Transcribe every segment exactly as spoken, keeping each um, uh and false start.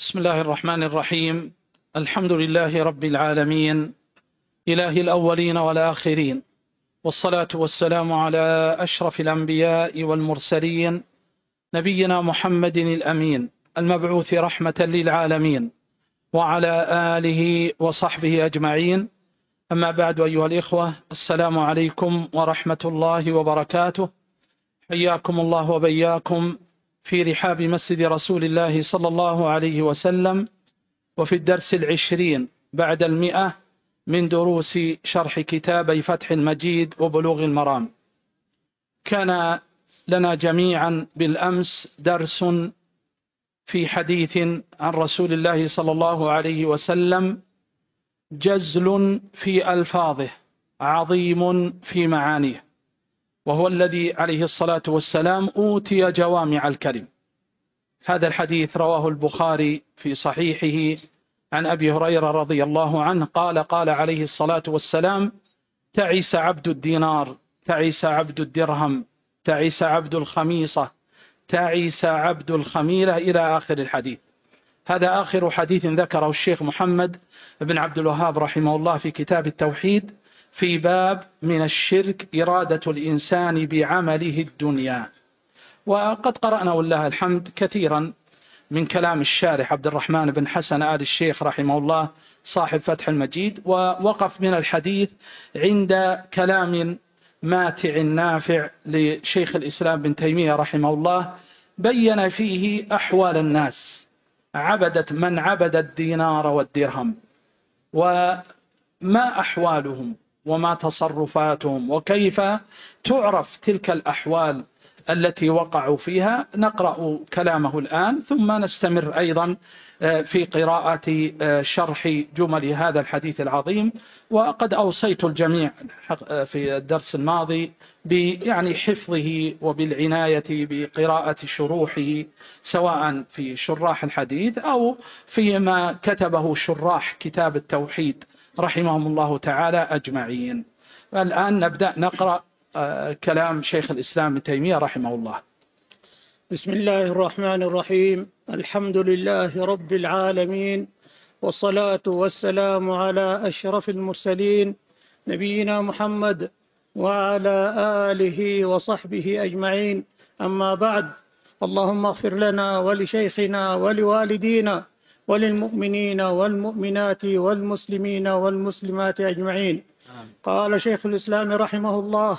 بسم الله الرحمن الرحيم. الحمد لله رب العالمين، إله الأولين والآخرين، والصلاة والسلام على أشرف الأنبياء والمرسلين، نبينا محمد الأمين المبعوث رحمة للعالمين، وعلى آله وصحبه أجمعين. أما بعد، أيها الإخوة، السلام عليكم ورحمة الله وبركاته. حياكم الله وبياكم في رحاب مسجد رسول الله صلى الله عليه وسلم، وفي الدرس العشرين بعد المئة من دروس شرح كتابي فتح المجيد وبلوغ المرام. كان لنا جميعا بالأمس درس في حديث عن رسول الله صلى الله عليه وسلم جزل في ألفاظه عظيم في معانيه، وهو الذي عليه الصلاة والسلام أوتي جوامع الكلم. هذا الحديث رواه البخاري في صحيحه عن أبي هريرة رضي الله عنه قال قال عليه الصلاة والسلام: تعس عبد الدينار، تعس عبد الدرهم، تعس عبد الخميصة، تعس عبد الخميلة، إلى آخر الحديث. هذا آخر حديث ذكره الشيخ محمد بن عبد الوهاب رحمه الله في كتاب التوحيد في باب من الشرك إرادة الإنسان بعمله الدنيا. وقد قرأنا والله الحمد كثيرا من كلام الشارح عبد الرحمن بن حسن آل الشيخ رحمه الله صاحب فتح المجيد، ووقف من الحديث عند كلام ماتع نافع لشيخ الإسلام بن تيمية رحمه الله، بين فيه أحوال الناس، عبدت من عبد الدينار والدرهم، وما أحوالهم وما تصرفاتهم، وكيف تعرف تلك الأحوال التي وقعوا فيها. نقرأ كلامه الآن، ثم نستمر أيضا في قراءة شرح جمل هذا الحديث العظيم. وقد أوصيت الجميع في الدرس الماضي يعني حفظه وبالعناية بقراءة شروحه، سواء في شراح الحديث أو فيما كتبه شراح كتاب التوحيد رحمهم الله تعالى أجمعين. الآن نبدأ نقرأ كلام شيخ الإسلام ابن تيمية رحمه الله. بسم الله الرحمن الرحيم. الحمد لله رب العالمين، والصلاة والسلام على أشرف المرسلين نبينا محمد وعلى آله وصحبه أجمعين. أما بعد، اللهم اغفر لنا ولشيخنا ولوالدينا وللمؤمنين والمؤمنات والمسلمين والمسلمات أجمعين. قال شيخ الإسلام رحمه الله: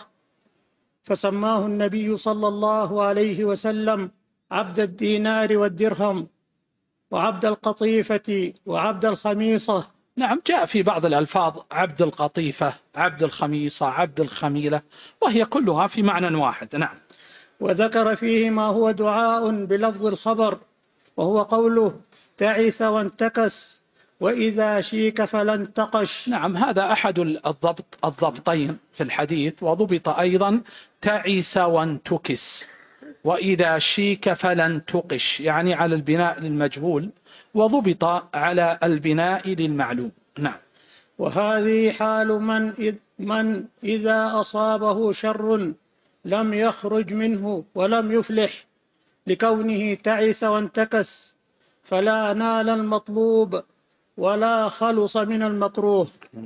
فسماه النبي صلى الله عليه وسلم عبد الدينار والدرهم، وعبد القطيفة، وعبد الخميصة. نعم، جاء في بعض الألفاظ عبد القطيفة، عبد الخميصة، عبد الخميلة، وهي كلها في معنى واحد. نعم. وذكر فيه ما هو دعاء بلفظ الخبر، وهو قوله: تعس وانتكس، وإذا شيك فلن تقش. نعم، هذا أحد الضبط الضبطين في الحديث، وضبط أيضا تعس وانتكس، وإذا شيك فلن تقش، يعني على البناء للمجهول، وضبط على البناء للمعلوم. نعم. وهذه حال من, إذ من إذا أصابه شر لم يخرج منه ولم يفلح، لكونه تعس وانتكس، فلا نال المطلوب ولا خلص من المكروه.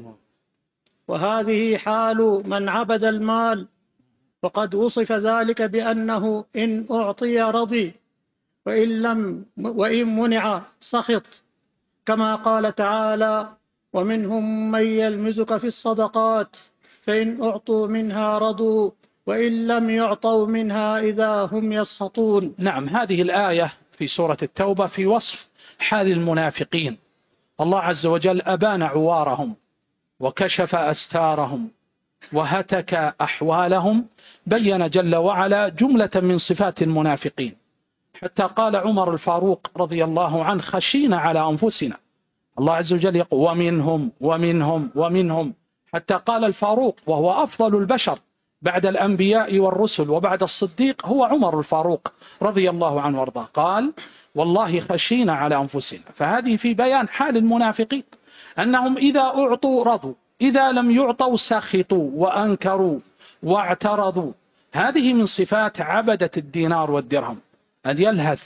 وهذه حال من عبد المال، وقد وصف ذلك بأنه إن أعطي رضي، وإن, لم وإن منع سخط، كما قال تعالى: ومنهم من يلمزك في الصدقات فإن أعطوا منها رضوا وإن لم يعطوا منها إذا هم يسخطون. نعم، هذه الآية في سورة التوبة في وصف حال المنافقين. الله عز وجل أبان عوارهم وكشف أستارهم وهتك أحوالهم، بين جل وعلا جملة من صفات المنافقين، حتى قال عمر الفاروق رضي الله عنه: خشينا على أنفسنا. الله عز وجل يقول: ومنهم ومنهم ومنهم، حتى قال الفاروق، وهو أفضل البشر بعد الأنبياء والرسل وبعد الصديق، هو عمر الفاروق رضي الله عنه وارضاه، قال: والله خشينا على أنفسنا. فهذه في بيان حال المنافقين، أنهم إذا أعطوا رضوا، إذا لم يعطوا سخطوا وأنكروا واعترضوا. هذه من صفات عبدة الدينار والدرهم، أن يلهث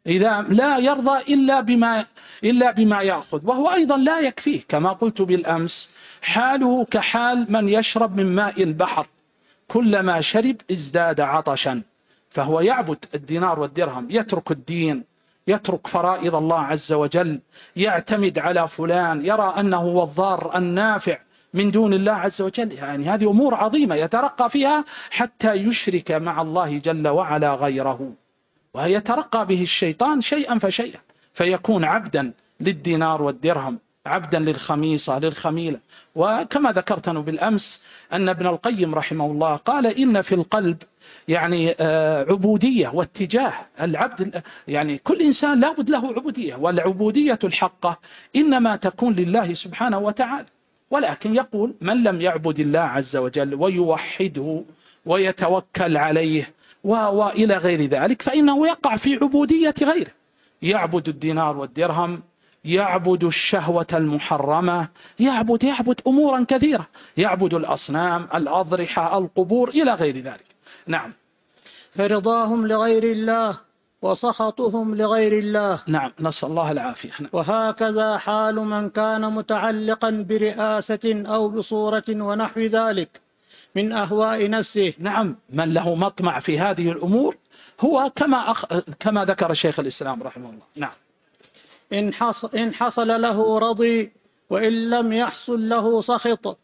إذا لا يرضى إلا بما, إلا بما يأخذ، وهو أيضا لا يكفيه كما قلت بالأمس، حاله كحال من يشرب من ماء البحر، كلما شرب ازداد عطشا. فهو يعبد الدينار والدرهم، يترك الدين، يترك فرائض الله عز وجل، يعتمد على فلان، يرى أنه هو الضار النافع من دون الله عز وجل. يعني هذه أمور عظيمة يترقى فيها حتى يشرك مع الله جل وعلا غيره، ويترقى به الشيطان شيئا فشيئا، فيكون عبدا للدينار والدرهم، عبدا للخميصة للخميلة. وكما ذكرتنا بالأمس أن ابن القيم رحمه الله قال إن في القلب يعني عبودية واتجاه العبد، يعني كل إنسان لابد له عبودية، والعبودية الحقة إنما تكون لله سبحانه وتعالى. ولكن يقول من لم يعبد الله عز وجل ويوحده ويتوكل عليه وإلى غير ذلك فإنه يقع في عبودية غيره، يعبد الدينار والدرهم، يعبد الشهوة المحرمة، يعبد يعبد أمورا كثيرة، يعبد الأصنام، الأضرحة، القبور، إلى غير ذلك. نعم. فرضاهم لغير الله وسخطهم لغير الله. نعم، نسأل الله العافية. نعم. وهكذا حال من كان متعلقا برئاسة أو بصورة ونحو ذلك من أهواء نفسه. نعم، من له مطمع في هذه الأمور هو كما, أخ... كما ذكر الشيخ الإسلام رحمه الله. نعم. إن, حص... إن حصل له رضي وإن لم يحصل له سخط،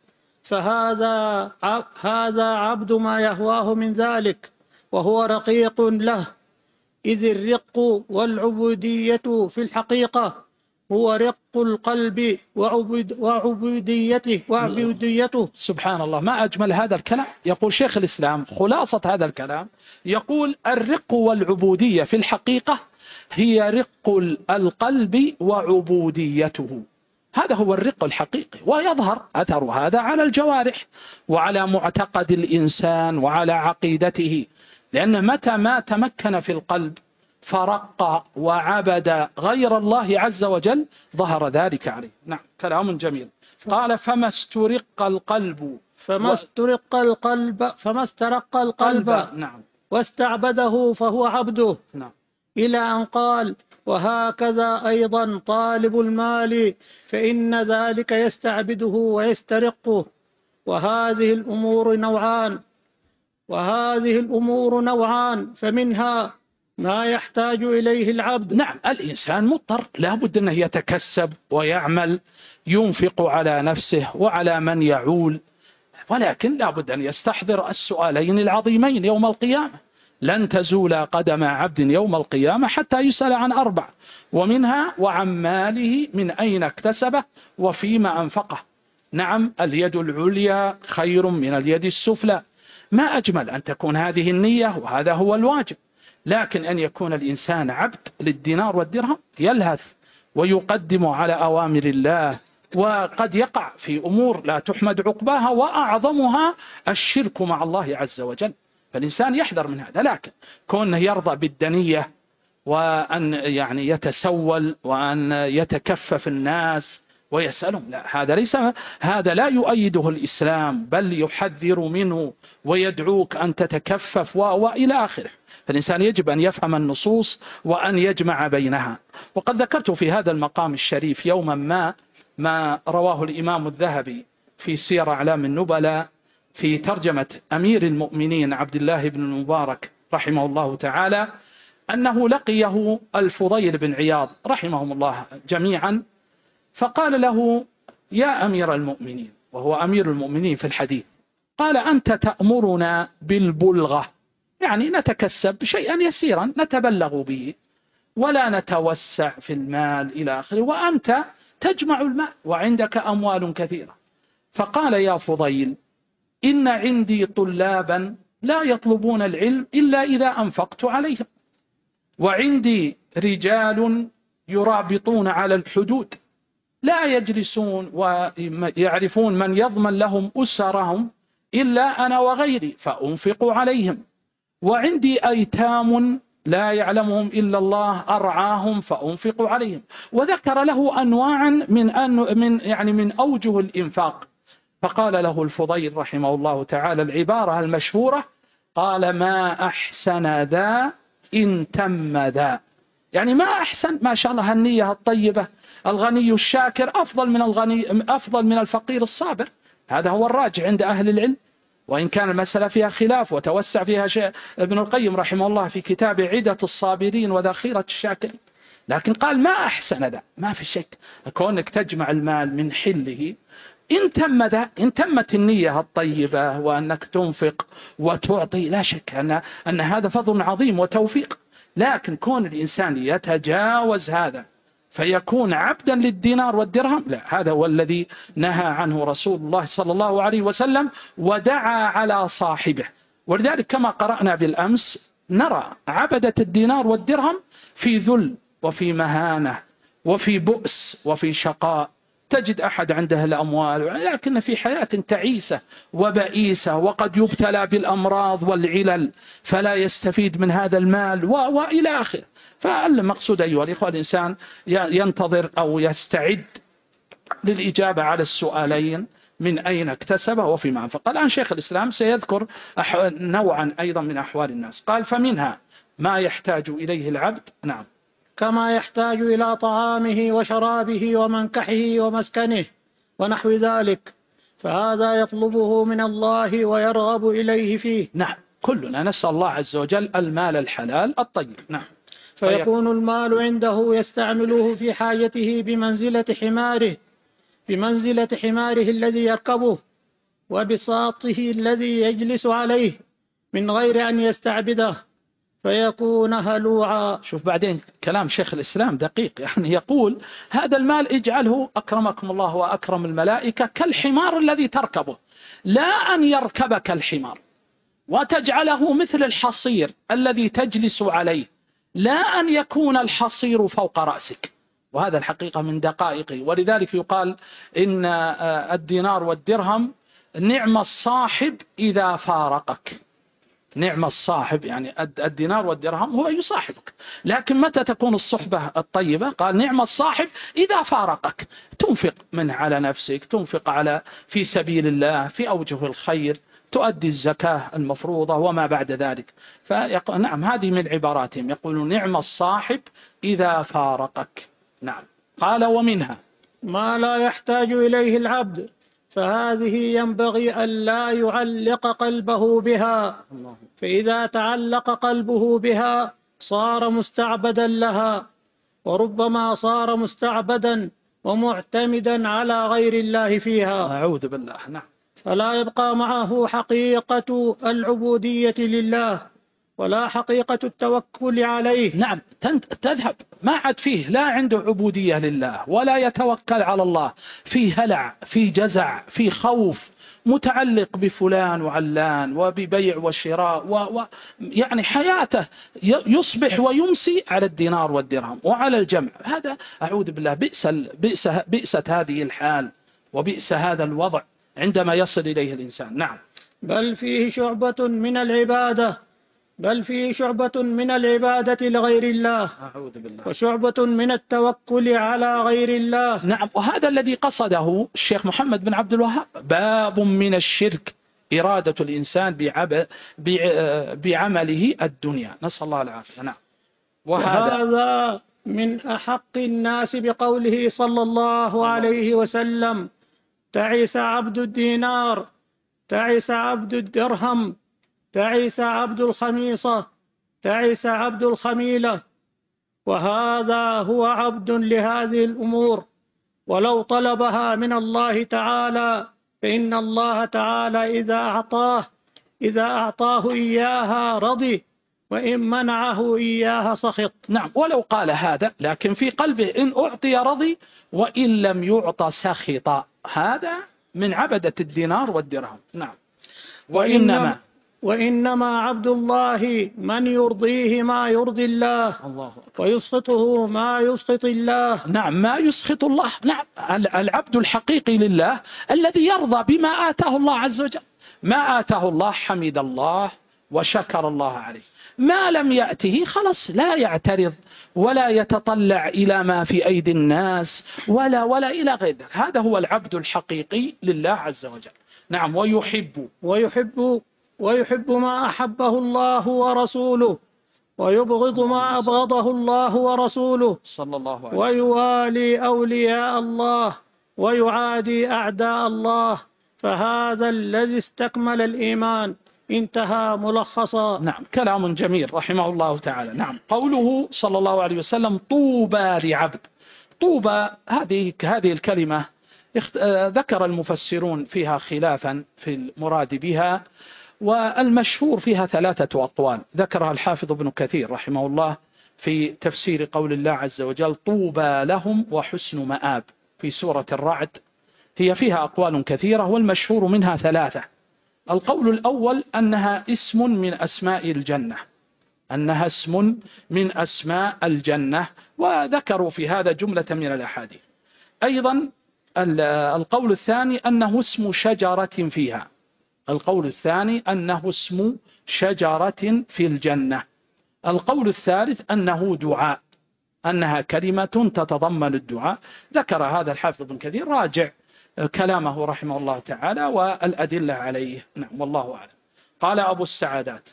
فهذا ع... هذا عبد ما يهواه من ذلك، وهو رقيق له، إذ الرق والعبودية في الحقيقة هو رق القلب وعبود وعبوديته وعبوديته. سبحان الله، ما أجمل هذا الكلام. يقول شيخ الإسلام خلاصة هذا الكلام، يقول الرق والعبودية في الحقيقة هي رق القلب وعبوديته. هذا هو الرق الحقيقي، ويظهر أثر هذا على الجوارح وعلى معتقد الإنسان وعلى عقيدته، لأن متى ما تمكن في القلب فرق وعبد غير الله عز وجل ظهر ذلك عليه. نعم، كلام جميل. قال فما استرق القلب فما استرق القلب فما استرق القلب قلب. نعم. واستعبده فهو عبده. نعم. إلى أن قال وهكذا أيضا طالب المال فإن ذلك يستعبده ويسترقه. وهذه الأمور نوعان وهذه الأمور نوعان فمنها ما يحتاج إليه العبد. نعم، الإنسان مضطر لابد أنه يتكسب ويعمل، ينفق على نفسه وعلى من يعول، ولكن لابد أن يستحضر السؤالين العظيمين يوم القيامة. لن تزول قدم عبد يوم القيامة حتى يسأل عن أربع، ومنها وعن ماله من أين اكتسبه وفيما أنفقه. نعم، اليد العليا خير من اليد السفلى. ما أجمل أن تكون هذه النية، وهذا هو الواجب. لكن أن يكون الإنسان عبد للدينار والدرهم يلهث ويقدم على أوامر الله، وقد يقع في أمور لا تحمد عقباها، وأعظمها الشرك مع الله عز وجل. فالإنسان يحذر من هذا. لكن كونه يرضى بالدنية وأن يعني يتسول وأن يتكفف الناس ويسألهم، لا، هذا ليس هذا لا يؤيده الإسلام، بل يحذر منه ويدعوك أن تتكفف وإلى آخره. فالإنسان يجب أن يفهم النصوص وأن يجمع بينها. وقد ذكرت في هذا المقام الشريف يوما ما ما رواه الإمام الذهبي في سير أعلام النبلاء في ترجمة أمير المؤمنين عبد الله بن المبارك رحمه الله تعالى، أنه لقيه الفضيل بن عياض رحمهم الله جميعا، فقال له يا أمير المؤمنين، وهو أمير المؤمنين في الحديث، قال أنت تأمرنا بالبلغة، يعني نتكسب شيئا يسيرا نتبلغ به ولا نتوسع في المال إلى آخره، وأنت تجمع المال وعندك أموال كثيرة. فقال يا فضيل إن عندي طلابا لا يطلبون العلم إلا إذا أنفقت عليهم، وعندي رجال يرابطون على الحدود لا يجلسون ويعرفون من يضمن لهم أسرهم إلا أنا وغيري فأنفق عليهم، وعندي أيتام لا يعلمهم إلا الله أرعاهم فأنفق عليهم. وذكر له أنواعا من أن من يعني من أوجه الإنفاق. فقال له الفضيل رحمه الله تعالى العبارة المشهورة، قال ما أحسن ذا إن تم ذا، يعني ما أحسن ما شاء الله النية الطيبة. الغني الشاكر أفضل من الغني أفضل من الفقير الصابر، هذا هو الراجع عند أهل العلم، وإن كان المسألة فيها خلاف وتوسع فيها شيء ابن القيم رحمه الله في كتاب عدة الصابرين وذخيرة الشاكرين، لكن قال ما أحسن ذا، ما في شك كونك تجمع المال من حله إن تم ذا، إن تمت النية الطيبة وأنك تنفق وتعطي، لا شك أن أن هذا فضل عظيم وتوفيق. لكن كون الإنسان يتجاوز هذا فيكون عبدا للدينار والدرهم، لا، هذا هو الذي نهى عنه رسول الله صلى الله عليه وسلم ودعا على صاحبه. ولذلك كما قرأنا بالأمس نرى عبدة الدينار والدرهم في ذل وفي مهانة وفي بؤس وفي شقاء. تجد أحد عنده الأموال لكن في حياة تعيسة وبئيسة، وقد يبتلى بالأمراض والعلل فلا يستفيد من هذا المال وإلى آخره. فالمقصود أيها الإخوة الإنسان ينتظر أو يستعد للإجابة على السؤالين: من أين اكتسبه وفيما أنفق. الآن شيخ الإسلام سيذكر نوعا أيضا من أحوال الناس، قال: فمنها ما يحتاج إليه العبد. نعم. كما يحتاج إلى طعامه وشرابه ومنكحه ومسكنه ونحو ذلك، فهذا يطلبه من الله ويرغب إليه فيه. نعم، كلنا نسأل الله عز وجل المال الحلال الطيب. نعم. فيكون المال عنده يستعمله في حاجته بمنزلة حماره بمنزلة حماره الذي يركبه وبساطه الذي يجلس عليه من غير أن يستعبده، فيكون هلوعا. شوف بعدين كلام شيخ الإسلام دقيق، يعني يقول: هذا المال اجعله أكرمكم الله وأكرم الملائكة كالحمار الذي تركبه، لا أن يركبك الحمار وتجعله مثل الحصير الذي تجلس عليه، لا أن يكون الحصير فوق رأسك. وهذا الحقيقة من دقائقه. ولذلك يقال إن الدينار والدرهم نعم الصاحب إذا فارقك. نعم الصاحب يعني الدينار والدرهم هو يصاحبك، لكن متى تكون الصحبة الطيبة؟ قال: نعم الصاحب إذا فارقك، تنفق منه على نفسك، تنفق على في سبيل الله في أوجه الخير، تؤدي الزكاة المفروضة وما بعد ذلك. فيقول نعم، هذه من عباراتهم، يقولون: نعم الصاحب إذا فارقك. نعم. قال: ومنها ما لا يحتاج إليه العبد، فهذه ينبغي أن لا يعلق قلبه بها، فإذا تعلق قلبه بها صار مستعبدا لها، وربما صار مستعبدا ومعتمدا على غير الله فيها. أعوذ بالله. نعم. فلا يبقى معه حقيقة العبودية لله ولا حقيقة التوكل عليه. نعم، تذهب، ما عاد فيه لا عنده عبودية لله ولا يتوكل على الله، في هلع، في جزع، في خوف، متعلق بفلان وعلان وببيع وشراء و... و... يعني حياته يصبح ويمسي على الدينار والدرهم وعلى الجمع. هذا أعوذ بالله بئس بئس بئست هذه الحال وبئس هذا الوضع عندما يصل إليه الإنسان. نعم. بل فيه شعبة من العبادة بل فيه شعبة من العبادة لغير الله، أعوذ بالله، وشعبة من التوكل على غير الله. نعم. وهذا الذي قصده الشيخ محمد بن عبد الوهاب: باب من الشرك إرادة الإنسان بعب... بعمله الدنيا، نسأل الله العافية. نعم. وهذا, وهذا من أحق الناس بقوله صلى الله عليه وسلم: تعس عبد الدينار، تعس عبد الدرهم، تعس عبد الخميصة، تعس عبد الخميلة. وهذا هو عبد لهذه الأمور، ولو طلبها من الله تعالى فإن الله تعالى إذا أعطاه إذا أعطاه إياها رضي، وإن منعه إياها سخط. نعم. ولو قال هذا لكن في قلبه إن أعطي رضي وإن لم يعط سخط، هذا من عبدة الدينار والدرهم. نعم. وإنما وإنما عبد الله من يرضيه ما يرضي الله, الله ويسخطه ما يسخط الله. نعم، ما يسخط الله. نعم، العبد الحقيقي لله الذي يرضى بما آتاه الله عز وجل. ما آتاه الله حمد الله وشكر الله عليه، ما لم يأته خلص لا يعترض ولا يتطلع إلى ما في أيدي الناس ولا ولا إلى غير ذلك. هذا هو العبد الحقيقي لله عز وجل. نعم. ويحب ويحب ويحب ما أحبه الله ورسوله ويبغض ما أبغضه الله ورسوله صلى الله عليه وسلم، ويوالي أولياء الله ويعادي أعداء الله، فهذا الذي استكمل الإيمان. انتهى ملخصا. نعم، كلام جميل رحمه الله تعالى. نعم، قوله صلى الله عليه وسلم طوبى لعبد. طوبى هذه هذه الكلمة ذكر المفسرون فيها خلافا في المراد بها، والمشهور فيها ثلاثة أقوال ذكرها الحافظ ابن كثير رحمه الله في تفسير قول الله عز وجل طوبى لهم وحسن مآب في سورة الرعد. هي فيها أقوال كثيرة والمشهور منها ثلاثة. القول الأول أنها اسم من أسماء الجنة، أنها اسم من أسماء الجنة، وذكروا في هذا جملة من الأحاديث. أيضا القول الثاني أنه اسم شجرة فيها. القول الثاني أنه اسم شجرة في الجنة. القول الثالث أنه دعاء، أنها كلمة تتضمن الدعاء. ذكر هذا الحافظ ابن كثير، راجع كلامه رحمه الله تعالى والأدلة عليه. نعم، والله أعلم. قال أبو السعادات: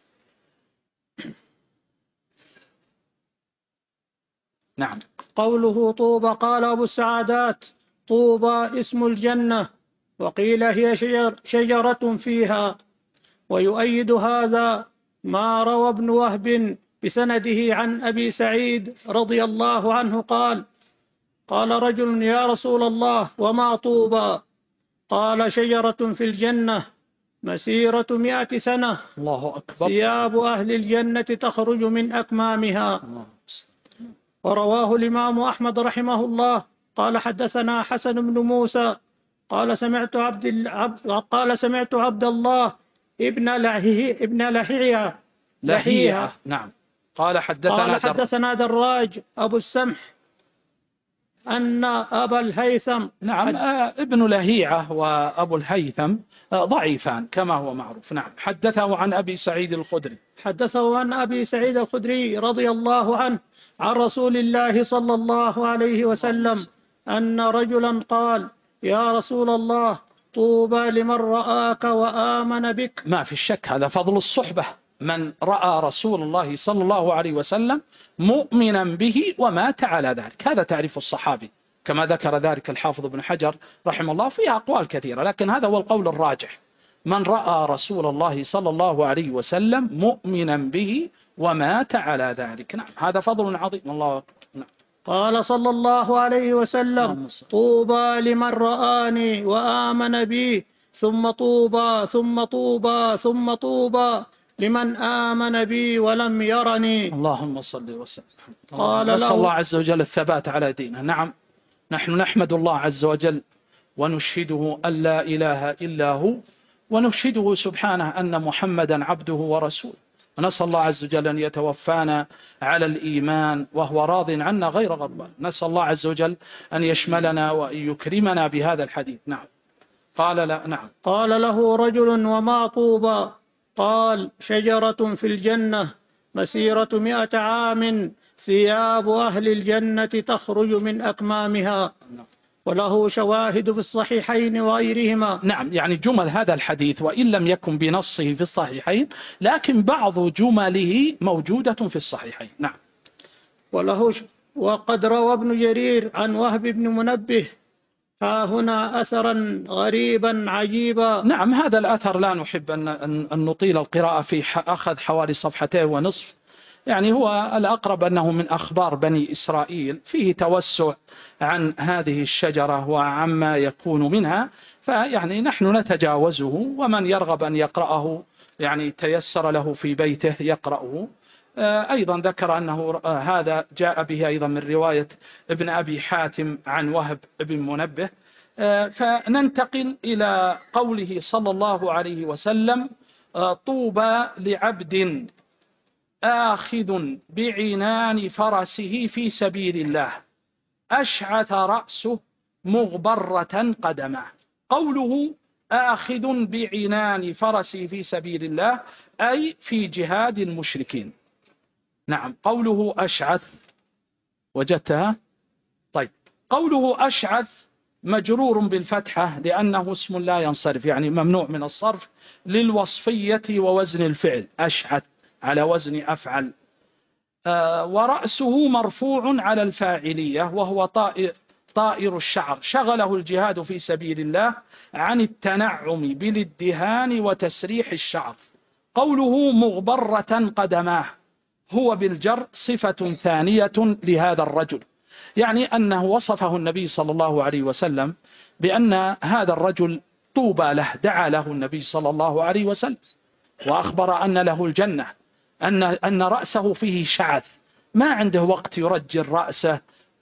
نعم، قوله طوبى، قال أبو السعادات: طوبى اسم الجنة، وقيل هي شجر شجرة فيها. ويؤيد هذا ما روى ابن وهب بسنده عن أبي سعيد رضي الله عنه قال: قال رجل: يا رسول الله، وما طوبى؟ قال: شجرة في الجنة مسيرة مئة سنة، الله أكبر، ثياب أهل الجنة تخرج من أكمامها. ورواه الإمام أحمد رحمه الله قال: حدثنا حسن بن موسى قال سمعت عبد العبد قال سمعت عبد الله ابن لحيه ابن لحيه لحيه نعم قال حدثنا قال حدثنا دراج أبو السمح أن أبا الهيثم. نعم، ابن لهيعة وأبو الهيثم ضعيفان كما هو معروف. نعم، حدثه عن أبي سعيد الخدري حدثه عن أبي سعيد الخدري رضي الله عنه عن رسول الله صلى الله عليه وسلم أن رجلا قال: يا رسول الله، طوبى لمن رآك وآمن بك. ما في الشك هذا فضل الصحبة، من رأى رسول الله صلى الله عليه وسلم مؤمنا به ومات على ذلك، هذا تعريف الصحابي كما ذكر ذلك الحافظ ابن حجر رحمه الله. فيها أقوال كثيرة لكن هذا هو القول الراجح، من رأى رسول الله صلى الله عليه وسلم مؤمنا به ومات على ذلك. نعم، هذا فضل عظيم. الله نعم. قال صلى الله عليه وسلم: طوبى لمن رآني وآمن بي، ثم طوبى ثم طوبى ثم طوبى لمن آمن بي ولم يرني. اللهم صل وسلم. قال نسأل له الله عز وجل الثبات على دينه. نعم، نحن نحمد الله عز وجل ونشهده أن لا إله إلا هو، ونشهده سبحانه أن محمدا عبده ورسوله، ونسأل الله عز وجل أن يتوفانا على الإيمان وهو راض عنا غير غضبان. نسأل الله عز وجل أن يشملنا وأن يكرمنا بهذا الحديث. نعم. قال لا نعم قال له رجل: وما طوبى؟ قال: شجرة في الجنة مسيرة مئة عام، ثياب أهل الجنة تخرج من أكمامها. وله شواهد في الصحيحين وغيرهما. نعم، يعني جمل هذا الحديث وإن لم يكن بنصه في الصحيحين لكن بعض جمله موجودة في الصحيحين. نعم. وله ش... وقد روى ابن جرير عن وهب بن منبه ها هنا أثرا غريبا عجيبا. نعم، هذا الأثر لا نحب أن, أن نطيل القراءة فيه، أخذ حوالي صفحتين ونصف، يعني هو الأقرب أنه من أخبار بني إسرائيل، فيه توسع عن هذه الشجرة وعما يكون منها، فيعني نحن نتجاوزه، ومن يرغب أن يقرأه يعني تيسر له في بيته يقرأه. أيضا ذكر أنه هذا جاء به أيضا من رواية ابن أبي حاتم عن وهب بن منبه. فننتقل إلى قوله صلى الله عليه وسلم: طوبى لعبد آخذ بعنان فرسه في سبيل الله أشعث رأسه مغبرة قدمه. قوله آخذ بعنان فرسه في سبيل الله أي في جهاد المشركين. نعم، قوله أشعث وجدتها؟ طيب، قوله أشعث مجرور بالفتحة لأنه اسم لا ينصرف، يعني ممنوع من الصرف، للوصفية ووزن الفعل. أشعث على وزن أفعل، ورأسه مرفوع على الفاعلية وهو طائر, طائر الشعر، شغله الجهاد في سبيل الله عن التنعم بالادهان وتسريح الشعر. قوله مغبرة قدماه هو بالجر صفة ثانية لهذا الرجل، يعني أنه وصفه النبي صلى الله عليه وسلم بأن هذا الرجل طوبى له، دعا له النبي صلى الله عليه وسلم وأخبر أن له الجنة، أن أن رأسه فيه شعث، ما عنده وقت يرجل رأسه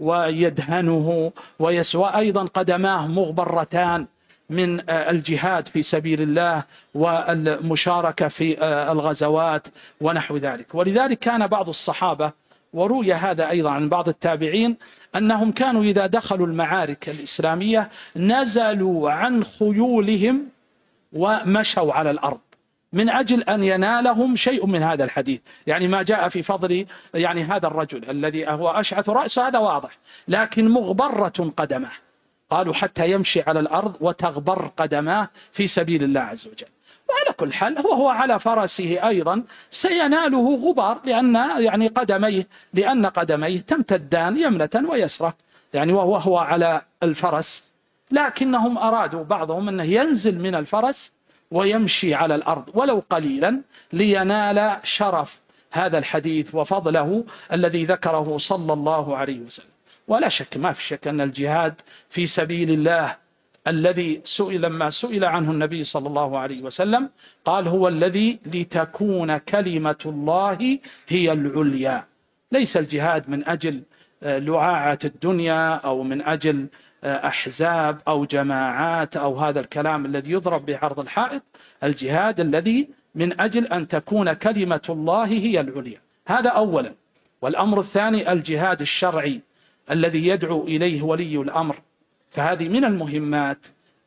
ويدهنه ويسوى. أيضا قدماه مغبرتان من الجهاد في سبيل الله والمشاركة في الغزوات ونحو ذلك. ولذلك كان بعض الصحابة، وروي هذا أيضا عن بعض التابعين، أنهم كانوا إذا دخلوا المعارك الإسلامية نزلوا عن خيولهم ومشوا على الأرض من أجل أن ينالهم شيء من هذا الحديث. يعني ما جاء في فضل يعني هذا الرجل الذي هو أشعث رأسه هذا واضح، لكن مغبرة قدمه، قالوا حتى يمشي على الأرض وتغبر قدماه في سبيل الله عز وجل. وعلى كل حال هو هو على فرسه أيضا سيناله غبار، لأن يعني قدميه لأن قدميه تمتدان يمنة ويسرة، يعني وهو هو على الفرس، لكنهم أرادوا بعضهم أنه ينزل من الفرس ويمشي على الأرض ولو قليلا لينال شرف هذا الحديث وفضله الذي ذكره صلى الله عليه وسلم. ولا شك ما في شك أن الجهاد في سبيل الله الذي سئل لما سئل عنه النبي صلى الله عليه وسلم قال هو الذي لتكون كلمة الله هي العليا. ليس الجهاد من أجل لعاعة الدنيا أو من أجل أحزاب أو جماعات أو هذا الكلام الذي يضرب بعرض الحائط. الجهاد الذي من أجل أن تكون كلمة الله هي العليا، هذا أولا. والأمر الثاني الجهاد الشرعي الذي يدعو إليه ولي الأمر، فهذه من المهمات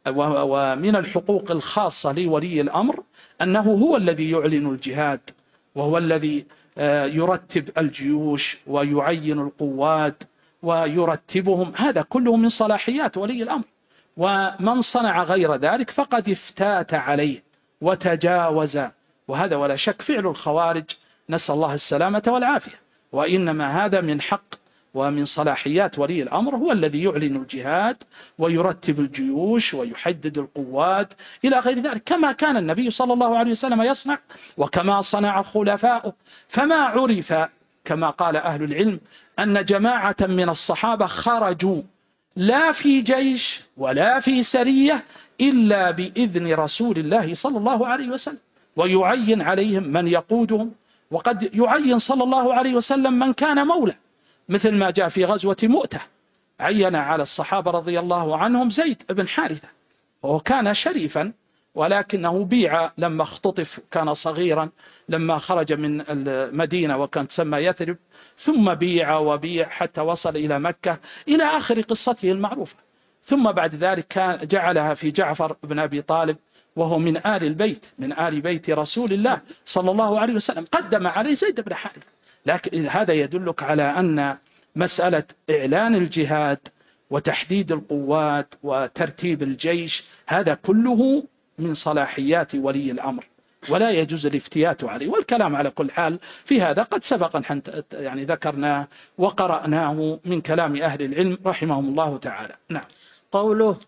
ومن الحقوق الخاصة لولي الأمر أنه هو الذي يعلن الجهاد، وهو الذي يرتب الجيوش ويعين القوات ويرتبهم، هذا كله من صلاحيات ولي الأمر. ومن صنع غير ذلك فقد افتات عليه وتجاوز، وهذا ولا شك فعل الخوارج، نسأل الله السلامة والعافية. وإنما هذا من حق ومن صلاحيات ولي الأمر، هو الذي يعلن الجهاد ويرتب الجيوش ويحدد القوات إلى غير ذلك، كما كان النبي صلى الله عليه وسلم يصنع وكما صنع خلفاؤه. فما عرف كما قال أهل العلم أن جماعة من الصحابة خرجوا لا في جيش ولا في سرية إلا بإذن رسول الله صلى الله عليه وسلم، ويعين عليهم من يقودهم، وقد يعين صلى الله عليه وسلم من كان مولى، مثل ما جاء في غزوة مؤتة عين على الصحابة رضي الله عنهم زيد بن حارثة، وهو كان شريفا ولكنه بيع لما اختطف، كان صغيرا لما خرج من المدينة وكانت تسمى يثرب، ثم بيع وبيع حتى وصل إلى مكة إلى آخر قصته المعروفة. ثم بعد ذلك كان جعلها في جعفر بن أبي طالب، وهو من آل البيت من آل بيت رسول الله صلى الله عليه وسلم، قدم عليه زيد بن حارثة. لكن هذا يدلك على أن مسألة إعلان الجهاد وتحديد القوات وترتيب الجيش هذا كله من صلاحيات ولي الأمر، ولا يجوز الافتيات عليه. والكلام على كل حال في هذا قد سبق أن يعني ذكرناه وقرأناه من كلام أهل العلم رحمهم الله تعالى. نعم. قوله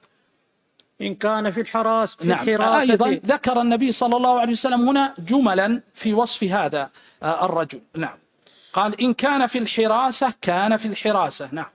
إن كان في الحراس في نعم. الحراسة. أيضا ذكر النبي صلى الله عليه وسلم هنا جملا في وصف هذا الرجل. نعم. قال إن كان في الحراسة كان في الحراسة. نعم.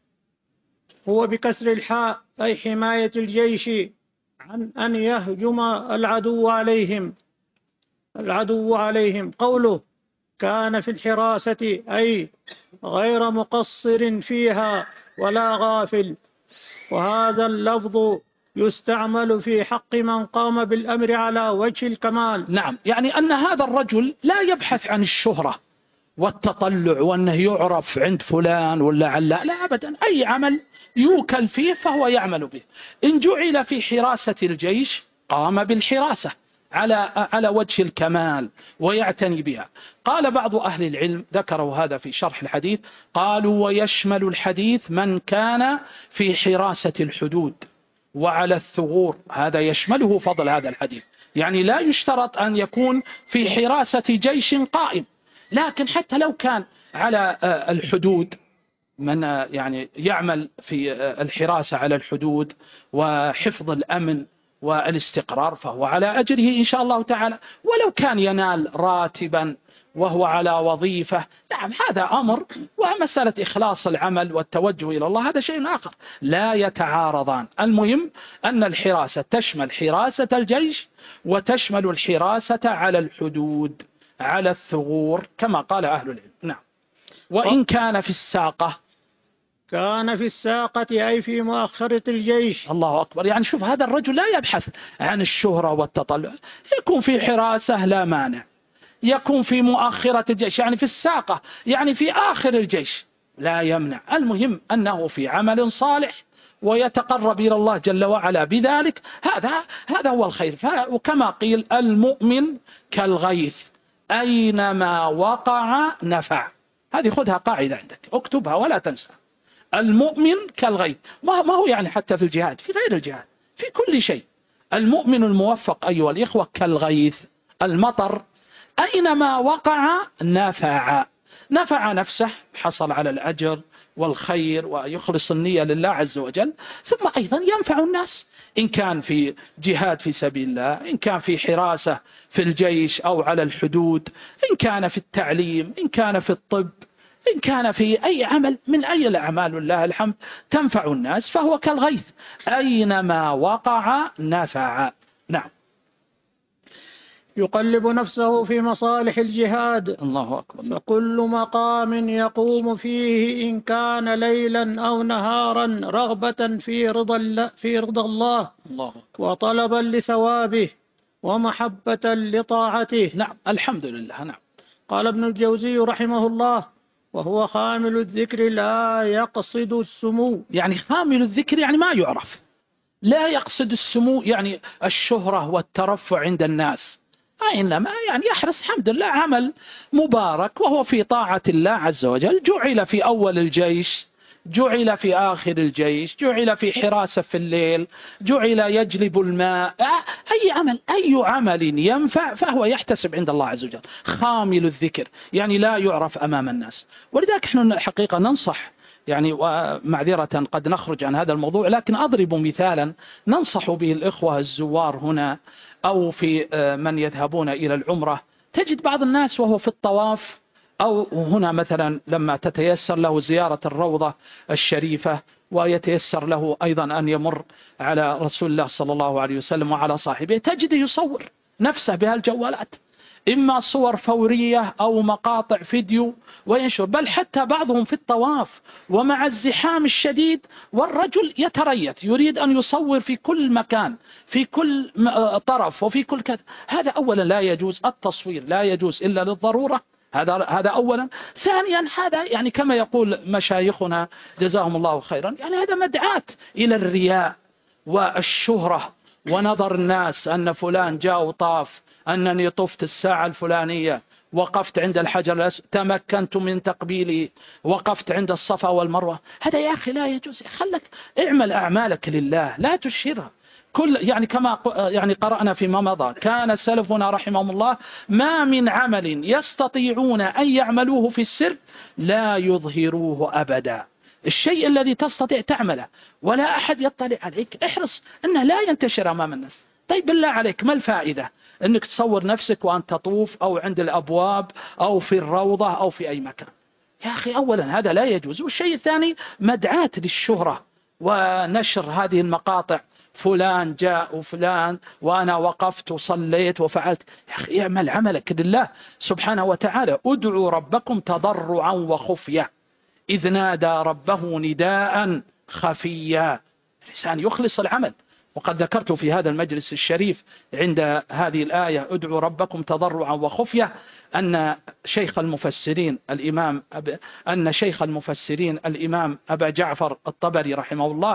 هو بكسر الحاء أي حماية الجيش عن أن يهجم العدو عليهم العدو عليهم. قوله كان في الحراسة أي غير مقصر فيها ولا غافل، وهذا اللفظ يستعمل في حق من قام بالأمر على وجه الكمال. نعم، يعني أن هذا الرجل لا يبحث عن الشهرة والتطلع وأنه يعرف عند فلان ولا علا، لا أبدا، أي عمل يوكل فيه فهو يعمل به. إن جعل في حراسة الجيش قام بالحراسة على على وجه الكمال ويعتني بها. قال بعض أهل العلم ذكروا هذا في شرح الحديث، قالوا ويشمل الحديث من كان في حراسة الحدود وعلى الثغور، هذا يشمله فضل هذا الحديث. يعني لا يشترط أن يكون في حراسة جيش قائم، لكن حتى لو كان على الحدود من يعني يعمل في الحراسة على الحدود وحفظ الأمن والاستقرار فهو على أجره إن شاء الله تعالى. ولو كان ينال راتبا وهو على وظيفة، نعم هذا أمر، ومسألة إخلاص العمل والتوجه إلى الله هذا شيء آخر، لا يتعارضان. المهم أن الحراسة تشمل حراسة الجيش وتشمل الحراسة على الحدود على الثغور كما قال أهل العلم. نعم. وإن كان في الساقة، كان في الساقة أي في مؤخرة الجيش. الله أكبر. يعني شوف هذا الرجل لا يبحث عن الشهرة والتطلع، يكون في حراسة لا مانع، يكون في مؤخرة الجيش يعني في الساقة يعني في آخر الجيش لا يمنع، المهم أنه في عمل صالح ويتقرب إلى الله جل وعلا بذلك، هذا هذا هو الخير. وكما قيل المؤمن كالغيث أينما وقع نفع. هذه خذها قاعدة عندك، اكتبها ولا تنسى. المؤمن كالغيث، ما هو يعني حتى في الجهاد، في غير الجهاد، في كل شيء. المؤمن الموفق أيها الإخوة كالغيث، المطر أينما وقع نفع، نفع نفسه، حصل على الأجر والخير ويخلص النية لله عز وجل، ثم أيضا ينفع الناس إن كان في جهاد في سبيل الله، إن كان في حراسة في الجيش أو على الحدود، إن كان في التعليم، إن كان في الطب، إن كان في أي عمل من أي الأعمال لله الحمد تنفع الناس، فهو كالغيث أينما وقع نفع. نعم. يقلب نفسه في مصالح الجهاد. الله أكبر. فكل مقام يقوم فيه إن كان ليلا أو نهارا رغبة في رضا في رضا الله, الله وطلبا لثوابه ومحبة لطاعته. نعم الحمد لله. نعم. قال ابن الجوزي رحمه الله: وهو خامل الذكر لا يقصد السمو. يعني خامل الذكر يعني ما يعرف، لا يقصد السمو يعني الشهرة والترفع عند الناس، إنما يعني يحرص الحمد لله عمل مبارك وهو في طاعة الله عز وجل، جعل في أول الجيش، جعل في آخر الجيش، جعل في حراسة في الليل، جعل يجلب الماء، أي عمل أي عمل ينفع فهو يحتسب عند الله عز وجل. خامل الذكر يعني لا يعرف أمام الناس. ولذلك نحن الحقيقة ننصح، يعني ومعذرة قد نخرج عن هذا الموضوع، لكن أضرب مثالا ننصح به الإخوة الزوار هنا أو في من يذهبون إلى العمرة. تجد بعض الناس وهو في الطواف أو هنا مثلا لما تتيسر له زيارة الروضة الشريفة ويتيسر له أيضا أن يمر على رسول الله صلى الله عليه وسلم وعلى صاحبه، تجد يصور نفسه بهالجوالات، إما صور فورية أو مقاطع فيديو وينشر، بل حتى بعضهم في الطواف ومع الزحام الشديد والرجل يتريث يريد أن يصور في كل مكان في كل طرف وفي كل كذا. هذا أولا لا يجوز، التصوير لا يجوز إلا للضرورة، هذا هذا أولا. ثانيا هذا يعني كما يقول مشايخنا جزاهم الله خيرا، يعني هذا مدعاة إلى الرياء والشهرة ونظر الناس أن فلان جاء وطاف، أنني طفت الساعة الفلانية، وقفت عند الحجر الأسود، تمكنت من تقبيله، وقفت عند الصفا والمروة. هذا يا أخي لا يجوز. خلك اعمل أعمالك لله لا تشهرها. كل يعني كما يعني قرأنا فيما مضى كان سلفنا رحمهم الله ما من عمل يستطيعون أن يعملوه في السر لا يظهروه أبدا. الشيء الذي تستطيع تعمله ولا أحد يطلع عليك احرص أنه لا ينتشر أمام الناس. طيب بالله عليك ما الفائدة أنك تصور نفسك وأنت تطوف أو عند الأبواب أو في الروضة أو في أي مكان؟ يا أخي أولا هذا لا يجوز. والشيء الثاني مدعاة للشهرة ونشر هذه المقاطع، فلان جاء وفلان وأنا وقفت وصليت وفعلت. يا أخي اعمل عملك لله سبحانه وتعالى. ادعوا ربكم تضرعا وخفية إذ نادى ربه نداء خفيا. الإنسان يخلص العمل. وقد ذكرت في هذا المجلس الشريف عند هذه الآية ادعوا ربكم تضرعا وخفية أن شيخ المفسرين الإمام أب... أن شيخ المفسرين الإمام أبا جعفر الطبري رحمه الله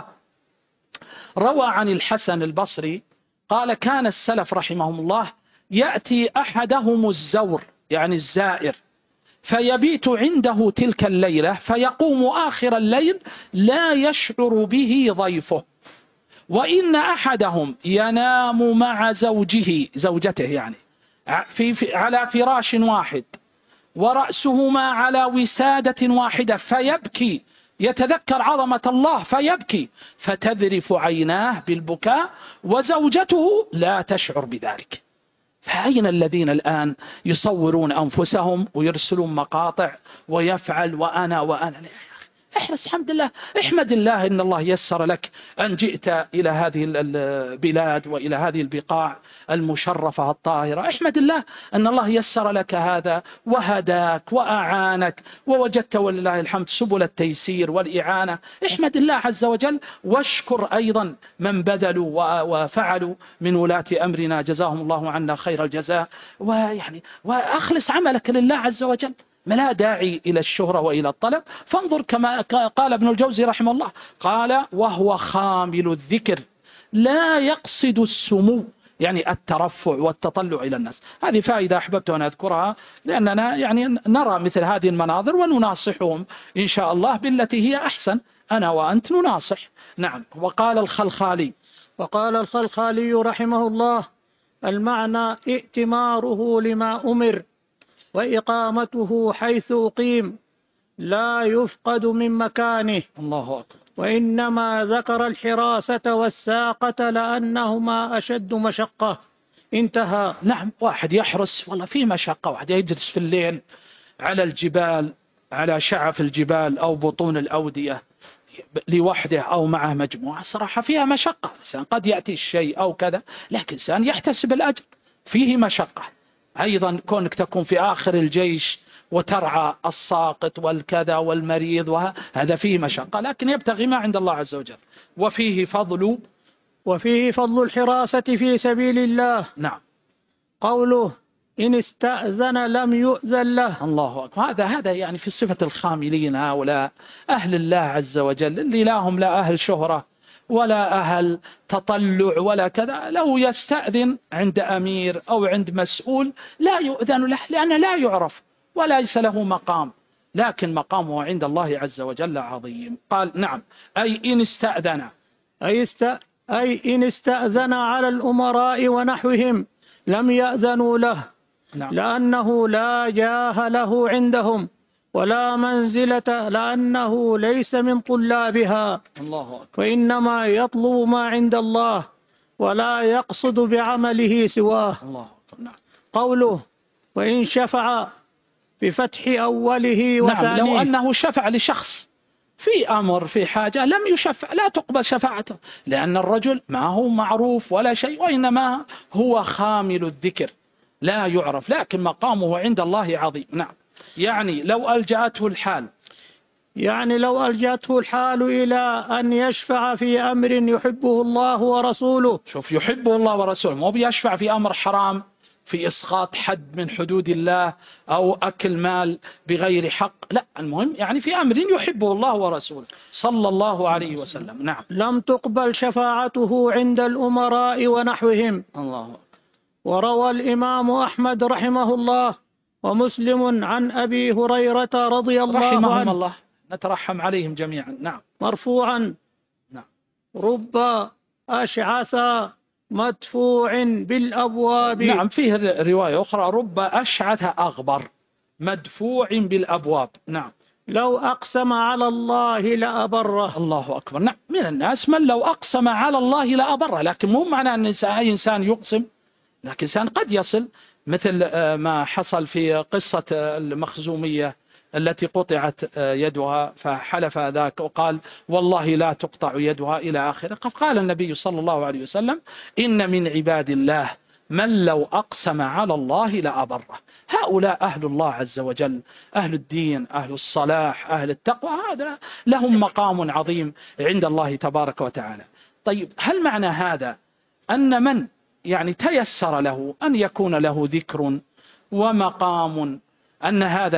روى عن الحسن البصري قال كان السلف رحمهم الله يأتي أحدهم الزور يعني الزائر فيبيت عنده تلك الليلة فيقوم آخر الليل لا يشعر به ضيفه، وإن أحدهم ينام مع زوجه زوجته يعني في, في على فراش واحد، ورأسهما على وسادة واحدة فيبكي، يتذكر عظمة الله فيبكي، فتذرف عيناه بالبكاء وزوجته لا تشعر بذلك. فأين الذين الآن يصورون أنفسهم ويرسلون مقاطع ويفعل وأنا وأنا؟ احرص، الحمد لله، احمد الله إن الله يسر لك أن جئت إلى هذه البلاد وإلى هذه البقاع المشرفة الطاهرة. احمد الله أن الله يسر لك هذا وهداك وأعانك ووجدت ولله الحمد سبل التيسير والإعانة. احمد الله عز وجل، واشكر أيضا من بذلوا وفعلوا من ولاة أمرنا جزاهم الله عنا خير الجزاء، ويعني وأخلص عملك لله عز وجل. ما لا داعي إلى الشهرة وإلى الطلب. فانظر كما قال ابن الجوزي رحمه الله، قال وهو خامل الذكر لا يقصد السمو، يعني الترفع والتطلع إلى الناس. هذه فائدة أحببت أن أذكرها، لأننا يعني نرى مثل هذه المناظر ونناصحهم إن شاء الله بالتي هي أحسن، أنا وأنت نناصح. نعم. وقال الخلخالي وقال الخلخالي رحمه الله: المعنى ائتماره لما أمر وإقامته حيث أقيم، لا يفقد من مكانه. الله أكبر. وإنما ذكر الحراسة والساقة لأنهما أشد مشقة. انتهى. نعم، واحد يحرس والله في مشقة، واحد يجلس في الليل على الجبال، على شعف الجبال أو بطون الأودية لوحده أو معه مجموعة، صراحة فيها مشقة. إنسان قد يأتي الشيء أو كذا، لكن إنسان يحتسب الأجر، فيه مشقة. أيضا كونك تكون في آخر الجيش وترعى الساقط والكذا والمريض، وهذا فيه مشقة، لكن يبتغي ما عند الله عز وجل. وفيه فضل وفيه فضل الحراسة في سبيل الله. نعم. قوله إن استأذن لم يؤذن له. الله أكبر. هذا هذا يعني في صفة الخاملين، هؤلاء أهل الله عز وجل، اللي لا هم لا أهل شهرة ولا أهل تطلع ولا كذا. لو يستأذن عند أمير أو عند مسؤول لا يؤذن له، لأنه لا يعرف وليس له مقام، لكن مقامه عند الله عز وجل عظيم. قال نعم، أي إن استأذن أي, است... أي إن استأذن على الأمراء ونحوهم لم يأذنوا له. نعم. لأنه لا جاه له عندهم ولا منزلة، لأنه ليس من طلابها. الله أكبر. وإنما يطلب ما عند الله ولا يقصد بعمله سواه. الله أكبر. نعم. قوله وإن شفع بفتح أوله وثانيه. نعم، لو أنه شفع لشخص في أمر في حاجة لم يشفع، لا تقبل شفاعته، لأن الرجل ما هو معروف ولا شيء، وإنما هو خامل الذكر لا يعرف، لكن مقامه عند الله عظيم. نعم. يعني لو ألجأته الحال يعني لو ألجأته الحال إلى أن يشفع في أمر يحبه الله ورسوله. شوف، يحبه الله ورسوله، مو بيشفع في أمر حرام، في إسقاط حد من حدود الله أو أكل مال بغير حق، لا، المهم يعني في أمر يحبه الله ورسوله صلى الله عليه وسلم. نعم. لم تقبل شفاعته عند الأمراء ونحوهم. الله. وروى الإمام أحمد رحمه الله ومسلم عن أبي هريرة رضي الله رحمهم عنه الله، نترحم عليهم جميعا. نعم. مرفوعا: نعم. رب أشعث مدفوع بالأبواب. نعم، فيه رواية أخرى: رب أشعث أغبر مدفوع بالأبواب. نعم. لو أقسم على الله لأبره. الله أكبر. نعم، من الناس من لو أقسم على الله لأبره، لكن مو معنى أن أي إنسان يقسم، لكن إنسان قد يصل، مثل ما حصل في قصة المخزومية التي قطعت يدها فحلف ذاك وقال والله لا تقطع يدها إلى آخره. قال النبي صلى الله عليه وسلم: إن من عباد الله من لو أقسم على الله لأبره. هؤلاء أهل الله عز وجل، أهل الدين، أهل الصلاح، أهل التقوى، هذا لهم مقام عظيم عند الله تبارك وتعالى. طيب، هل معنى هذا أن من يعني تيسر له أن يكون له ذكر ومقام، أن هذا